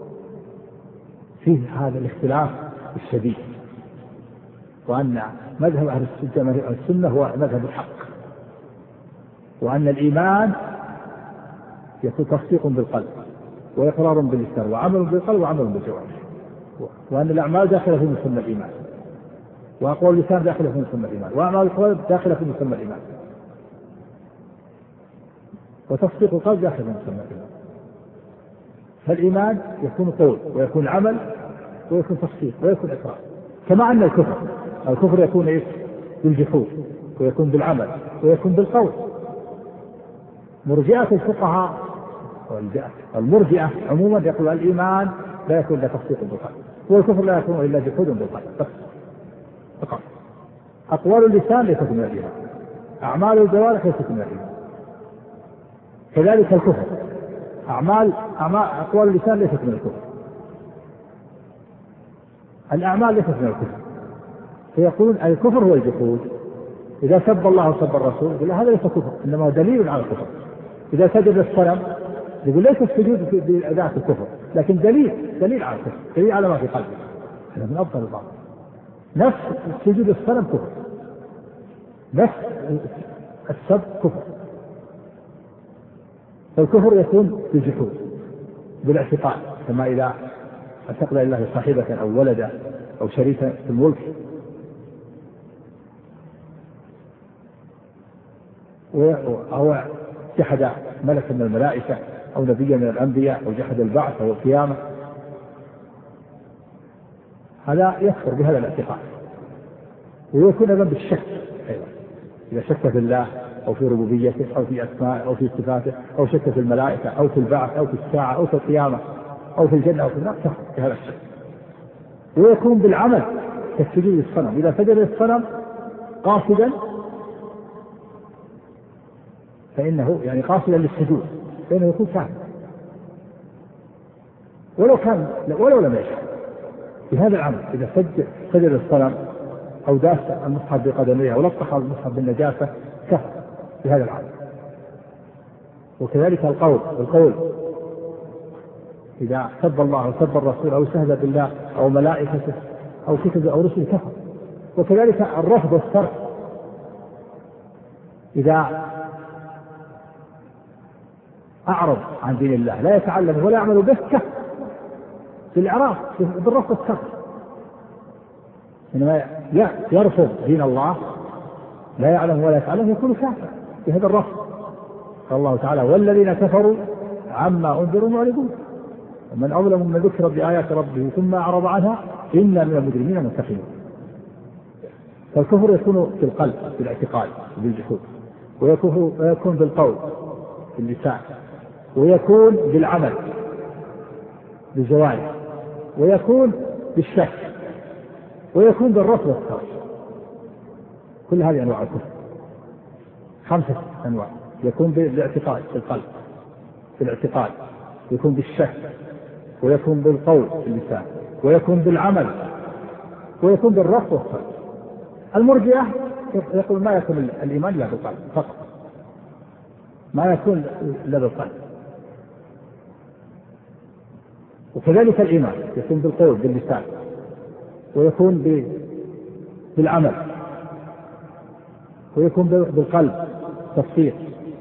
فيه هذا الاختلاف الشديد، وأن مذهب أهل السنة هو مذهب الحق، وأن الإيمان يكون تصديق بالقلب وإقرار باللسان وعمل بالقلب وعمل بالجوارح، وأن الأعمال داخلة في مسمى الإيمان، وأقوال اللسان داخلة في مسمى الإيمان، وأعمال القلب داخلة في مسمى الإيمان، وتصديق القلب داخل في مسمى الإيمان. فالإيمان يكون قول ويكون عمل ويكون تصديق ويكون إقرار، كما أن الكفر الكفر يكون إيه؟ بالجحود ويكون بالعمل ويكون بالقول. مرجئة الفقهاء والمرجئة عموما يقول الإيمان لا يكون إلا تصديق بالقلب، والكفر لا يكون إلا جحود بالقلب بس فقط. أقوال اللسان ليست من الإيمان، أعمال الجوارح ليست من الإيمان. كذلك الكفر أعمال أعمال أقوال اللسان ليست من الكفر، الأعمال ليست من الكفر. فيقول الكفر هو الجحود. إذا سب الله وسب الرسول يقول هذا ليس كفر، إنما هو دليل على الكفر. إذا سجد الصنم يقول ليس السجود في أداة الكفر، لكن دليل دليل على الكفر، دليل على ما في قلبه. هذا من أفضل البعض. نفس سجود الصنم كفر، نفس السب كفر. فالكفر يكون بالجحود بالاعتقاد، كما إذا اعتقد لله صاحبة أو ولدا أو شريكا في الملك، أو جحد ملك من الملائكة أو نبي من الأنبياء أو جحد البعث أو القيامة، هذا يكفر بهذا الاعتقاد. ويكون أيضا بالشك أيضا، إذا شك في الله أو في ربوبيته أو في أسمائه أو في صفاته أو شك في الملائكة أو في البعث أو في الساعة أو في القيامة أو في الجنة أو في النار، كفر بهذا الشك. ويكون بالعمل كالسجود الصنم، إذا سجد الصنم قاصدا فإنه يعني قاصدا للسجود فإنه يكون كافر ولو كان ولو لم يشاء بهذا العمل. إذا سجد سجد الصنم أو داس المصحف بقدميه أو لطخ المصحف بالنجاسة كفر بهذا العمل. وكذلك القول القول إذا سب الله وسب الرسول أو استهزأ بالله أو ملائكته أو كتبه أو رسله كفر. وكذلك الرفض والترك، إذا أعرض عن دين الله لا يتعلم ولا يعمل به كفر بالإعراض بالرفض والترك. إنما يرفض دين الله لا يعلم ولا يتعلم يكون كافر بهذا الرفض. قال الله تعالى والذين كفروا عما أنذروا معرضون ومن أظلم ممن ذكر بآيات ربه ثم أعرض عنها إنا من المجرمين منتقمون. فالكفر يكون في القلب بالاعتقاد بالجحود، ويكون بالقول باللسان، ويكون بالعمل بالجوارح، ويكون بالشك، ويكون بالرفض والترك. كل هذه أنواع الكفر خمسة أنواع. يكون بالاعتقاد في القلب في الاعتقاد، يكون بالشك، ويكون بالقول في اللسان، ويكون بالعمل، ويكون بالرفض والصدق. المرجئة يقول ما يكون الإيمان إلا بالقلب فقط، ما يكون إلا بالقلب. وكذلك الإيمان يكون بالقول باللسان، ويكون بالعمل، ويكون بالقلب تصديق.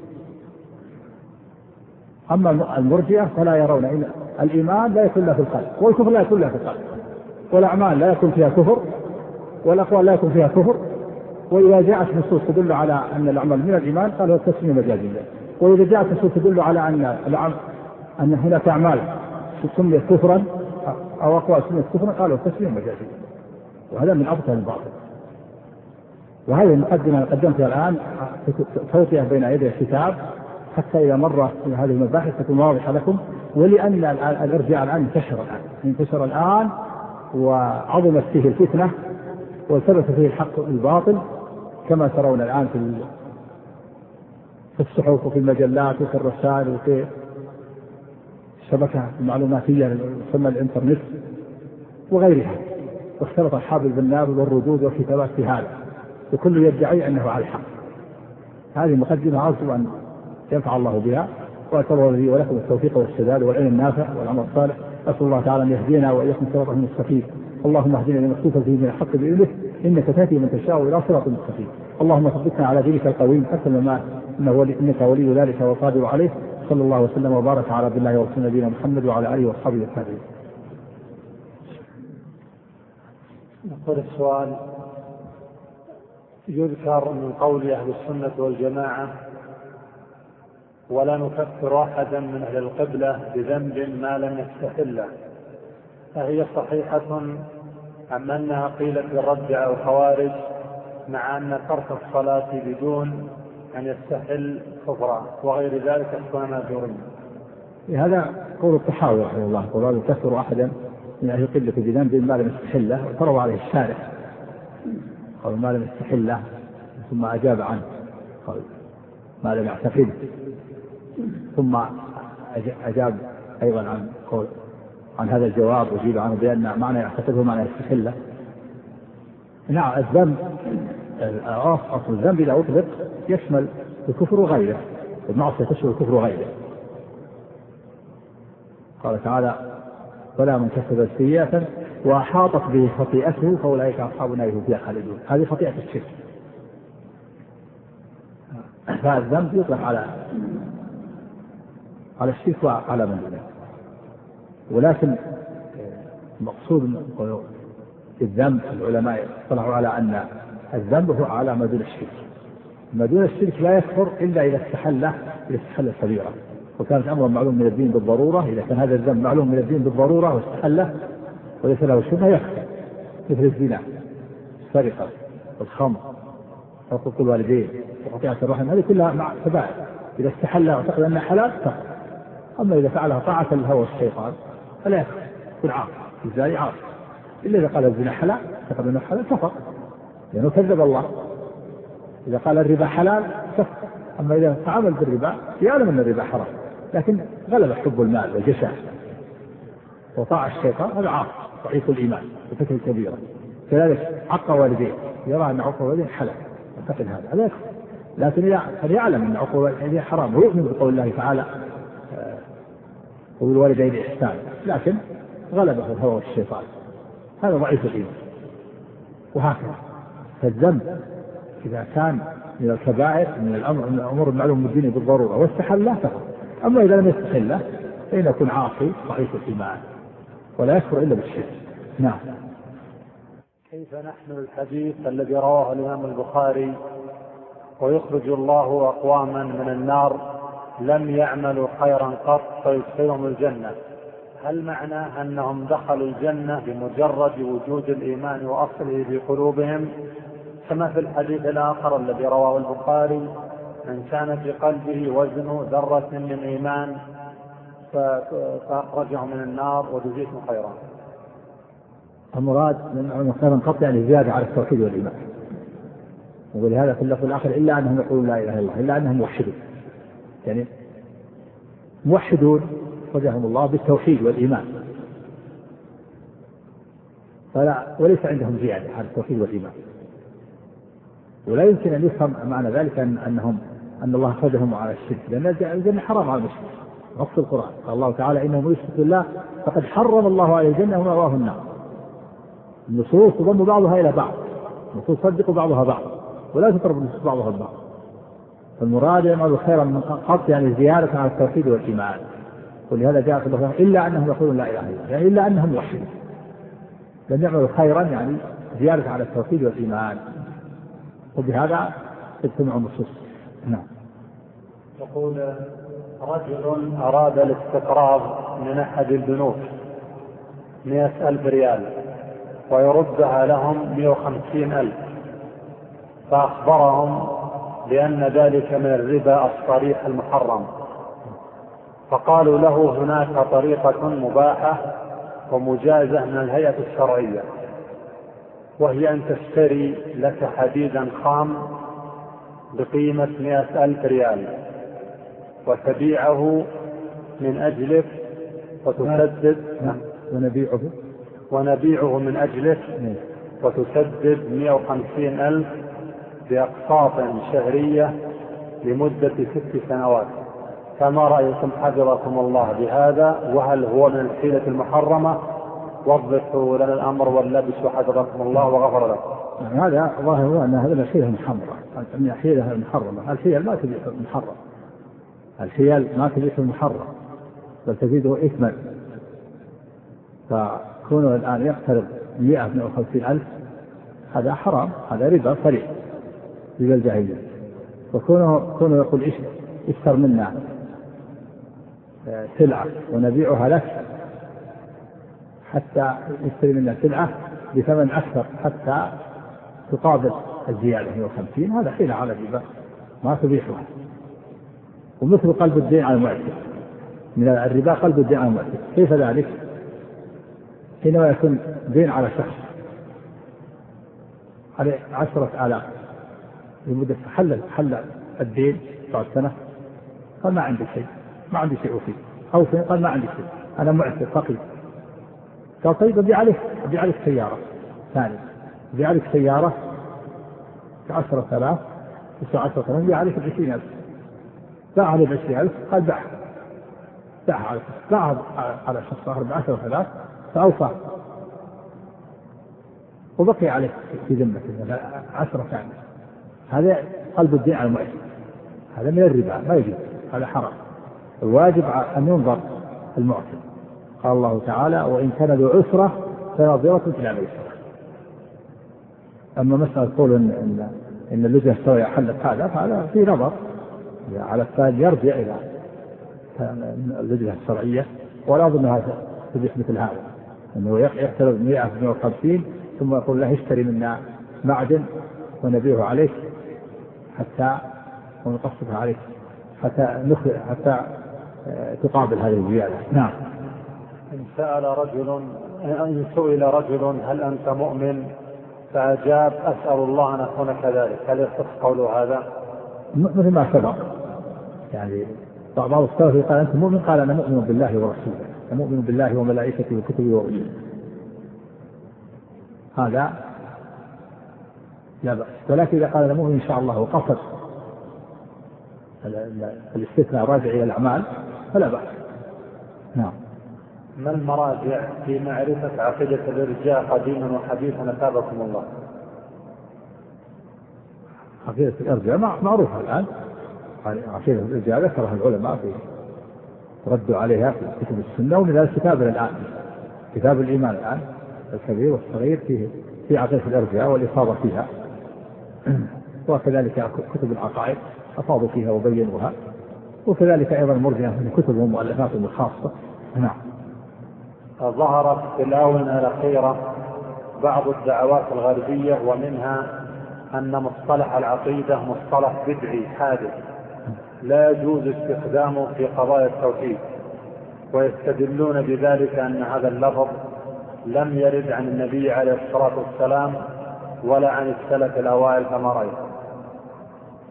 أما المرجئة فلا يرون إلا الإيمان لا يكون إلا في القلب، والكفر لا يكون إلا في القلب، والأعمال لا يكون فيها كفر، والأقوال لا يكون فيها كفر. وإذا جاءت نصوص تدل على أن الأعمال من الإيمان قالوا التسليم مجازي، وإذا جاءت نصوص تدل على أن العمل أن هناك أعمال سميت كفرا أو أقوال سميت كفرا قالوا التسليم مجازي. وهذا من أبطل الباطل. وهذه المقدمة قدمتها الآن توطئة بين يدي الكتاب حتى إذا مر هذه المباحث تكون واضحة لكم. ولأن الارجاء الآن انتشر الآن انتشر الآن وعظمت فيه الفتنة وثبت فيه الحق الباطل كما ترون الآن في في الصحف وفي المجلات وفي الرسائل وفي الشبكة المعلوماتية ثم الإنترنت وغيرها. واختلط الحابل بالنار والردود والكتابات في هذا، وكل يدعي أنه على الحق. هذه مقدمة أرجو أن ينفع الله بها، وأسأل لي ولكم التوفيق والسداد والعلم النافع والعمل الصالح. أسأل الله تعالى أن يهدينا وإياكم صراطا مستقيما. اللهم اهدنا لما اختلف فيه من الحق بإذنك إنك تهدي من تشاء إلى صراط مستقيم. اللهم ثبتنا على دينك القويم حسن ما إنك ولي ذلك والقادر عليه. صلى الله وسلم وبارك على عبد الله ورسوله نبينا محمد وعلى آله وأصحابه والتابعين. نقول السؤال: يذكر من قول أهل السنة والجماعة: ولا نكفر أحدا من أهل القبلة بذنب ما لم يستحله، فهي صحيحة أم أنها قيلت للرد على الخوارج مع أن ترك الصلاة بدون أن يستحل كفرا وغير ذلك أخوانا جرم؟ هذا قول الطحاوي رحمه الله: ولا نكفر أحدا من أهل القبلة بذنب ما لم يستحله، وتروا عليه الشارح قال ما لم يستحله ثم أجاب عنه قال ما لم يعتقد، ثم أجاب أيضا عن قول عن هذا الجواب وجيب عنه بأن معنى يعتقده معنى يستحله. نعم الذنب أصل الذنب إذا أطلق يشمل الكفر وغيره، المعصية تشمل الكفر وغيره. قال تعالى: فلا من كسب سيئة وأحاطت به خطيئته فأولئك أصحاب النار هم فيها خالدون. هذه خطيئة الشرك. فالذنب يطلق على على الشرك وعلى من دونه، ولكن المقصود الذنب العلماء اطلعوا على أن الذنب هو على ما دون الشرك. ما دون الشرك لا يكفر إلا إذا استحل إذا استحل الكبيرة، وكانت أمر معلوم من الدين بالضرورة. إذا كان هذا الذنب معلوم من الدين بالضرورة واستحله وليس له شبهة يكفر، مثل الزنا، السرقة، الخمر، حقوق الوالدين، وقطيعة الرحم، هذه كلها مع كبائر. إذا استحلها واعتقد أنها حلال كفر. أما إذا فعلها طاعة للهوى والشيطان فلا يكفر، يكون عاصي، الزاني عاصي. إلا إذا قال الزنا حلال اعتقد أنه حلال كفر، لأنه كذب الله. إذا قال الربا حلال كفر. أما إذا تعامل بالربا يعلم أن الربا حرام لكن غلب حب المال والجشع وطاع الشيطان، هذا عاصي ضعيف الإيمان وفكر كبيرة. كذلك عق والديه يرى أن عق والديه حلال يعتقد هذا هذا يكفر. لكن إذا يعلم أن عق والديه حرام ويؤمن بقول الله تعالى وبالوالدين إحسانا لكن غلبه الهوى والشيطان، هذا ضعيف الإيمان. وهكذا فالذنب إذا كان من الكبائر من الأمر من الأمور المعلوم من الدين بالضرورة واستحل لا كفر. أما إذا لم يستحل فإنه يكون عاصي ضعيف الإيمان ولا يكفر إلا بالشرك. نعم. كيف نحمل الحديث الذي رواه الإمام البخاري: ويخرج الله أقواما من النار لم يعملوا خيرا قط فيدخلهم الجنة؟ هل معناه أنهم دخلوا الجنة بمجرد وجود الإيمان وأصله في قلوبهم، كما في الحديث الآخر الذي رواه البخاري: من كان في قلبه وزن ذرة من إيمان فأخرجه من النار وجزيتم خيرا؟ المراد من خيرا قط يعني زيادة على التوحيد والإيمان. ولهذا في اللفظ الآخر إلا أنهم يقولون لا إله إلا الله، إلا أنهم موحدون، يعني موحدون وجههم الله بالتوحيد والإيمان، فلا وليس عندهم زيادة على التوحيد والإيمان. ولا يمكن أن يفهم معنى ذلك أن أنهم أن الله أخرجهم على الشرك، لأن الجنة حرام على المشرك. نص القرآن قال الله تعالى إنه من يشرك بالله فقد حرم الله عليه الجنة ومأواه النار. النصوص تضم بعضها إلى بعض، النصوص تصدق بعضها بعض ولا تضرب النصوص بعضها البعض. فالمراد يعمل خيرا من قط يعني زيادة على التوحيد والإيمان. ولهذا جاء في اللفظ إلا أنهم يقولون لا إله إلا الله، يعني إلا أنهم موحدون، لم يعملوا خيرا يعني زيادة على التوحيد والإيمان، وبهذا تجتمع النصوص. نعم. يقول رجل أراد الاستقراض من أحد البنوك مئة ألف ريال ويردها لهم مئة وخمسين ألف، فأخبرهم بأن ذلك من الربا الصريح المحرم، فقالوا له هناك طريقة مباحة ومجازة من الهيئة الشرعية، وهي أن تشتري لك حديدا خام بقيمة مئة ألف ريال وتبيعه من أجلك وتسدد ونبيعه ونبيعه من أجلك وتسدد مئة وخمسين ألف بأقساط شهرية لمدة ست سنوات. فما رأيكم حفظكم الله بهذا؟ وهل هو من الحيلة المحرمة؟ وضحوا لنا الأمر واللبس حفظكم الله وغفر لكم. هذا ظاهر هو أن هذا الحيلة محرمة، من الحيلة المحرمة. الحيل ما تبيح المحرم، الحيل ما تبيح المحرم بل تزيده إثما. فكونه الآن يقترب مئة مئة وخمسين ألف هذا حرام، هذا ربا صريح ربا الجاهلية. وكونه كونه يقول اشتر منا سلعة ونبيعها لك حتى يشتري منا سلعة بثمن أكثر حتى تقابل الزيادة مئة وخمسين، هذا حيلة على الربا ما تبيحها. ومثل قلب الدين على المعتق، من الربا قلب الدين على المعتق. كيف ذلك؟ حينما يكون دين على شخص عليه عشرة آلاف لمدة حل حل الدين بعد سنة، قال ما عندي شيء، ما عندي شيء فيه، أو سنة قال ما عندي شيء، أنا معتق فقير. قال طيب أبيع عليك أبيع عليك سيارة ثانية، أبيع عليك سيارة بعشرة آلاف تسعة عشرة آلاف، أبيع عليك بعشرين ألف. باع عليه بعشرين ألف، قال باع باع على باع على شخص آخر بعشرة آلاف فأوفى وبقي عليه في ذمته عشرة ثانية. هذا قلب الدين على المعتق، هذا من الربا ما يجوز، هذا حرام. الواجب أن ينظر المعتق. قال الله تعالى وإن كان ذو عسرة فنظرة إلى ميسرة. أما مسألة قول إن, إن, إن اللجنة الشرعية حلت هذا فهذا في نظر على الثاني يرجع إلى اللجنة الشرعية، ولا أظن أنها تبيح مثل هذا أنه يقترب مئة مئة وخمسين ثم يقول له اشتري منا معدن ونبيعه عليك حتى ونقصفها عليك حتى نخل حتى تقابل هذه الزيادة. نعم. إن سأل رجل إن سئل رجل هل أنت مؤمن فأجاب أسأل الله أن أكون كذلك، هل يصح قوله هذا؟ مثل ما سبق، يعني بعض السلف قال أنت مؤمن، قال أنا مؤمن بالله ورسوله، أنا مؤمن بالله وملائكته وكتبه ورسله، هذا لا بأس. ولكن إذا قال أنا مؤمن إن شاء الله وقصد الاستثناء راجع إلى الأعمال فلا بأس. نعم. ما المراجع في معرفة عقيدة الإرجاء قديما وحديثا أثابكم الله؟ عقيدة الإرجاء معروفة الآن، عقيدة الإرجاء ذكرها العلماء في ردوا عليها في كتب السنة، ومن ذلك كتابنا الآن كتاب الإيمان الآن الكبير والصغير فيه في عقيدة الإرجاء والإفاضة فيها، وكذلك كتب العقائد أفاضوا فيها وبينوها، وكذلك أيضا المرجئة من كتبهم ومؤلفاتهم الخاصة. نعم. ظهرت في الآونة الأخيرة بعض الدعوات الغربية، ومنها أن مصطلح العقيدة مصطلح بدعي حادث لا يجوز استخدامه في قضايا التوحيد، ويستدلون بذلك أن هذا اللفظ لم يرد عن النبي عليه الصلاة والسلام ولا عن السلف الأوائل، كما رأيت.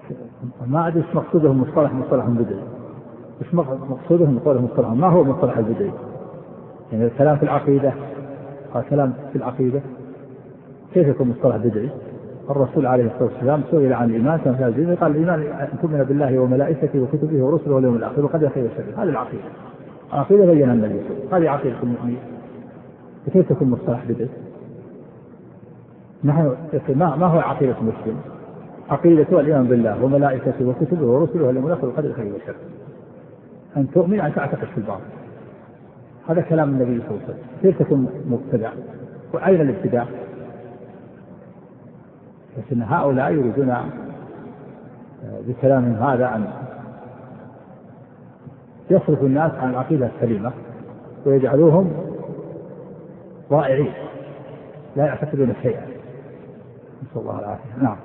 ما أدري إيش مقصودهم مصطلح مصطلح بدعي، إيش مقصودهم قولهم مصطلح، ما هو مصطلح البدعي؟ يعني الكلام في العقيدة، الكلام في العقيدة كيف يكون مصطلح بدعي؟ الرسول عليه الصلاة والسلام سئل عن الإيمان كان في الدين قال الإيمان أن تؤمن بالله وملائكته وكتبه ورسله واليوم الآخر وقدر خير وشر. هذه العقيدة، العقيدة بينها النبي، هذه عقيدة المؤمنين. كيف تكون مصطلح بدعي؟ نحن ما ما هو عقيدة المسلم؟ عقيدة الإيمان بالله وملائكته وكتبه ورسله واليوم الآخر وقدر خير وشر. أن تؤمن أن تعتقد في الباطن. هذا كلام النبي صلى الله عليه وسلم. كيف تكون مبتدع؟ وأين الابتداع؟ لكن هؤلاء يريدون بكلام هذا أن يصرف الناس عن العقيدة السليمة ويجعلوهم ضائعين لا يعتقدون شيئا. نسأل الله العافية. نعم.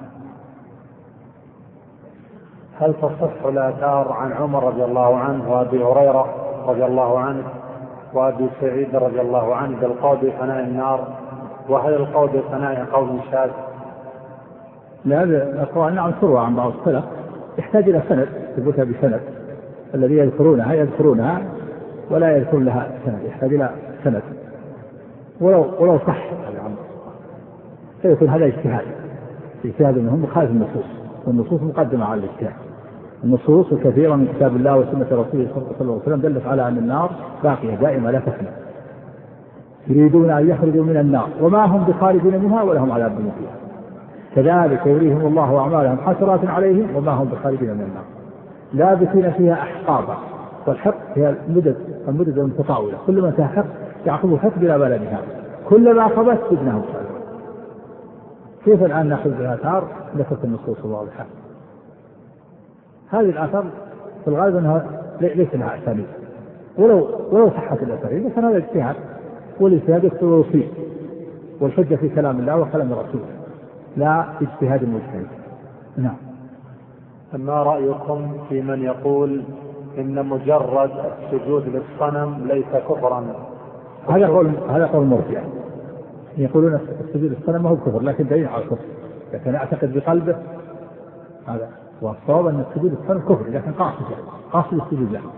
هل تصح الآثار عن عمر رضي الله عنه وأبي هريرة رضي الله عنه وأبي سعيد رضي الله عنه بالقول بفناء النار؟ وهل القول بفناء قول شاذ؟ لا، الأقوال نعم تروى عن بعض السلف، يحتاج إلى سند يثبتها بسند. الذي يذكرونها يذكرونها ولا يذكر لها سند، يحتاج إلى سند ولو ولو صح هذا عمر، فيكون هذا اجتهاد اجتهاد منهم مخالف النصوص، والنصوص مقدمة على الاجتهاد. النصوص كثيرة من كتاب الله وسنة رسوله صلى الله عليه وسلم دلت على أن النار باقية دائمة لا تفنى، يريدون أن يخرجوا من النار وما هم بخارجين منها ولهم عذاب مقيم، كذلك يريهم الله أعمالهم حسرات عليهم وما هم بخارجين من النار لابثين فيها أحقابا. والحق هي المدد المدد المتطاولة، كل ما انتهى حق يعقبه حق بلا بال نهاية، كلما خبث بدناه صالح. كيف الآن نأخذ بالآثار لفت النصوص الواضحة؟ هذه الآثار في الغالب أنها ليس لها أساليب، ولو ولو صحت الأساليب لكن هذا اجتهاد، والاجتهاد يقتضي الوصية، والحجة في كلام الله وكلام رسوله لا اجتهاد المجتهد. نعم. ما رأيكم في من يقول إن مجرد السجود للصنم ليس كفرا؟ هذا قول هذا قول مرجئة، يقولون السجود للصنم ما هو كفر لكن دليل على الكفر، لكن أعتقد بقلبه هذا والصواب أن السجود للصنم كفر لكن قاصد قاصد السجود له.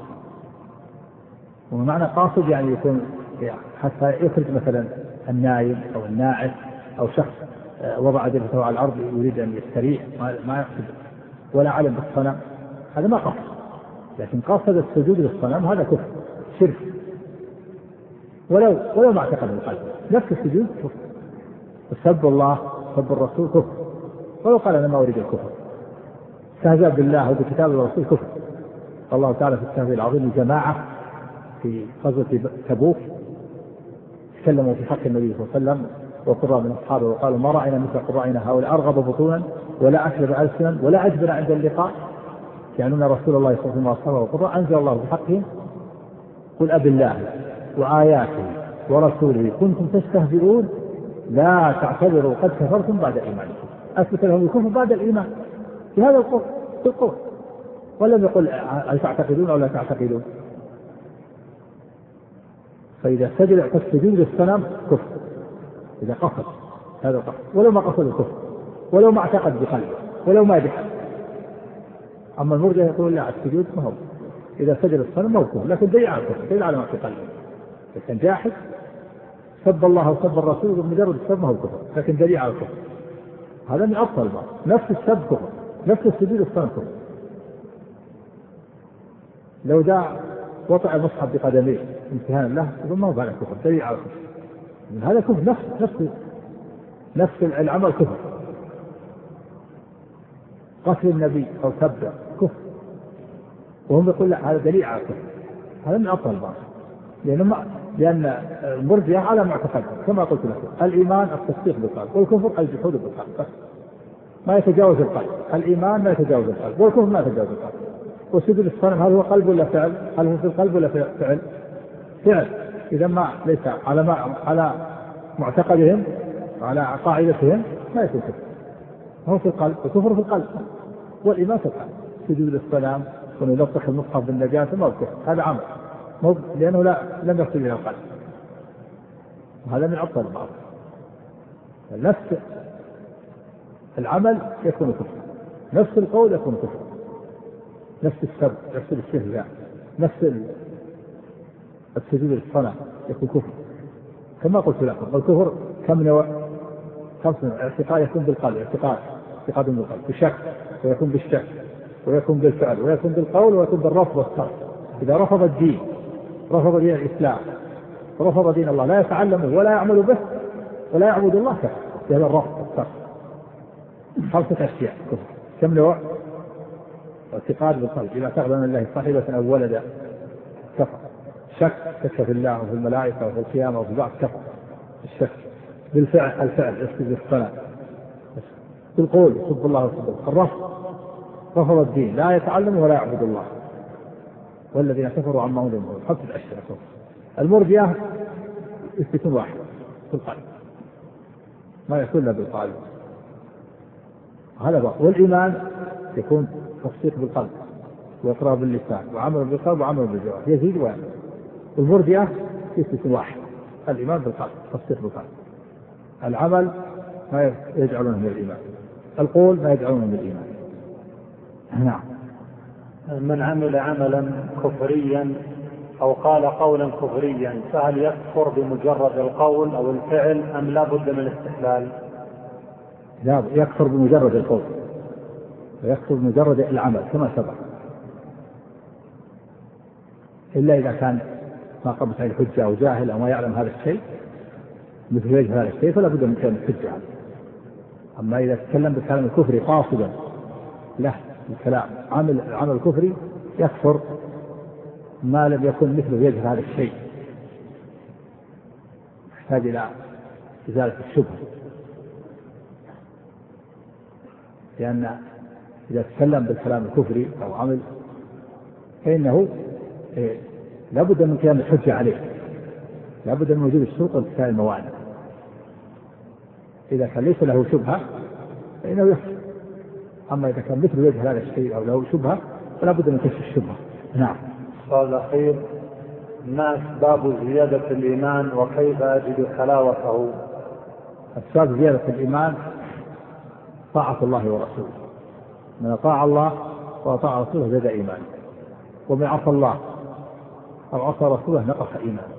ومعنى قاصد يعني يكون حتى يخرج مثلا النايم أو الناعس أو شخص وضع جبهته على الأرض يريد أن يستريح ما يقصد ولا علم بالصنم، هذا ما قصد. لكن قصد السجود للصنم هذا كفر شرك، ولو ولو ما اعتقد القلب نفس السجود كفر، وسب الله سب الرسول كفر، ولو قال أنا ما أريد الكفر. استهزاء بالله وبكتاب الرسول كفر. الله تعالى في الكتاب العظيم جماعة في غزوة تبوك تكلموا في حق النبي صلى الله عليه وسلم وقرأ من أصحابه وقالوا ما رأينا مثل قرائنا هؤلاء أرغب بطونا ولا أكذب ألسنا ولا أجبر عند اللقاء، يعنون رسول الله صلى الله عليه وسلم وأصحابه وقرأ. أنزل الله بحقهم قل أب الله وآياته ورسوله كنتم تستهزئون لا تعتذروا قد كفرتم بعد إيمانكم. أثبت لهم الكفر بعد الإيمان في هذا القول في القول، ولم يقل هل تعتقدون أو لا تعتقدون. فإذا سجد السجود للصنم كفر إذا قصد هذا القصد، ولو ما قصد الكفر ولو ما اعتقد بقلبه ولو ما يدحل. أما المرجئة يقول لا السجود ما هو إذا سجد الصنم موقوف لكن دليل على الكفر دليل على ما في قلبه. لكن جاحد سب الله وسب الرسول بمجرد السب ما هو كفر لكن دليل على الكفر، هذا من أبطل بعض. نفس السب كفر نفس السجود الصنم كفر. لو جاء وطع المصحف بقدميه امتهانا له يقول ما هو بعد كفر دليل على الكفر، هذا كفر نفس نفس نفس العمل كفر. قتل النبي أو سبه كفر وهم يقول لا هذا دليل على الكفر، هذا من أبطل بعض. لأن ما لأن المرجئة على معتقد كما قلت لكم الإيمان التصديق بالقلب والكفر الجحود بالقلب بس ما يتجاوز القلب. الإيمان ما يتجاوز القلب والكفر ما يتجاوز القلب. وسجود الصنم هل هو قلب ولا فعل؟ هل هو في القلب ولا فعل؟ فعل. إذا ما ليس على ما على معتقدهم على قاعدتهم ما يكون كفر، هو في القلب والكفر في القلب والإيمان في القلب. سجود للصنم ونلطخ المصحف بالنجاسة ما هو كفر، هذا عمل لأنه لا لم يصل إلى القلب، وهذا من أبطل بعض. نفس العمل يكون كفر نفس القول يكون كفر، نفس السب، نفس الاستهزاء، نفس السجود للصنم يكون كفر. كما قلت لكم الكفر كم نوع؟ خمس نوع. اعتقاد يكون بالقلب، اعتقاد اعتقاد بالقلب، بشك ويكون بالشك ويكون بالفعل ويكون بالقول ويكون بالرفض والترك. إذا رفض الدين، رفض دين الإسلام، رفض دين الله، لا يتعلمه ولا يعمل به ولا يعبد الله كفر بهذا الرفض والترك. خمسة أشياء كفر. كم نوع؟ اعتقاد بالقلب، إذا اعتقد أن الله صاحبة أو ولدا كفر. شك، شك في الله وفي الملائكة وفي القيامة وفي بعض كفر الشك. بالفعل، الفعل يسجد الصلاة. بالقول يسب الله ويسب الرفض، رفض الدين، لا يتعلم ولا يعبد الله، والذين كفروا عما أنذروا. خمسة أشياء كفر. المرجئة يثبتون واحد في القلب، ما يكون إلا بالقلب، هذا بقى. والإيمان يكون تصديق بالقلب وإقرار باللسان وعمل بالقلب وعمل بالجوارح، يزيد وينقص. المرجئة يثبتون واحد، الإيمان بالقلب، تصديق بالقلب. العمل ما يجعلونه من الإيمان، القول ما يجعلونه من الإيمان. نعم. من عمل عملا كفريا أو قال قولا كفريا فهل يكفر بمجرد القول أو الفعل أم لا بد من الاستحلال؟ لا، يكفر بمجرد القول ويكفر بمجرد العمل كما سبق، إلا إذا كان ما قامت عليه الحجة أو جاهل أو ما يعلم هذا الشيء مثل وجه هذا الشيء فلا بد من كلام الحجة عنه. أما إذا تكلم بالكلام الكفري قاصدا له الكلام عمل العمل الكفري يكفر ما لم يكن مثل وجه هذا الشيء، يحتاج إلى إزالة الشبهة، لأن إذا تكلم بالكلام الكفري أو عمل فإنه إيه لابد من قيام الحجة عليه، لابد من وجود الشروط وانتفاء الموانع. إذا كان ليس له شبهة فإنه يكفر، أما إذا كان مثل وجه هذا الشيء أو له شبهة فلا بد من كشف الشبهة. نعم. السؤال الأخير: ما أسباب زيادة الإيمان وكيف أجد حلاوته؟ أسباب زيادة الإيمان طاعة الله ورسوله، من أطاع الله وأطاع رسوله زاد إيمانه، ومن عصى الله أو عصى رسوله نقص إيمانه.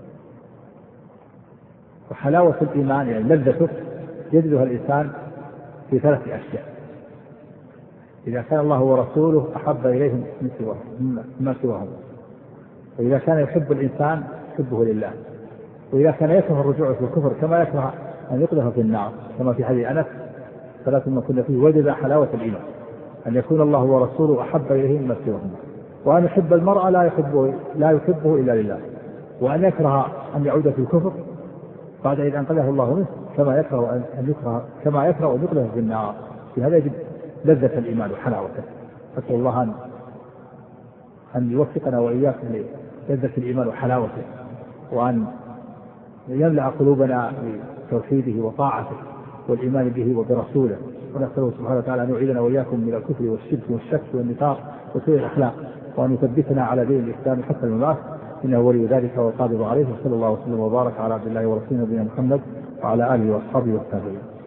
وحلاوة الإيمان يعني لذته يجدها الإنسان في ثلاث أشياء: إذا كان الله ورسوله أحب إليهم من سواهم، وإذا كان يحب الإنسان يحبه لله، وإذا كان يكره الرجوع في الكفر كما يكره أن يقذف في النار كما في حديث أنس ثلاث ما كنا فيه وجد حلاوة الإيمان: أن يكون الله ورسوله أحب إليهم من سواهم، وأن يحب المرء لا يحبه لا يحبه إلا لله، وأن يكره أن يعود في الكفر بعد إذا أنقذه الله منه كما يكره أن يكره كما يكره أن يقذف في النار. في هذا يجب لذة الإيمان وحلاوته. أسأل الله أن أن يوفقنا وإياكم للذة الإيمان وحلاوته، وأن يملأ قلوبنا بتوحيده وطاعته والإيمان به وبرسوله، ونسأله سبحانه وتعالى أن يعيذنا وإياكم من الكفر والشرك والشك والنفاق وسوء الأخلاق، وأن يثبتنا على دين الإسلام حتى الممات، إنه ولي ذلك والقادر عليه. وصلى الله وسلم وبارك على عبد الله ورسوله نبينا محمد وعلى آله وأصحابه والتابعين.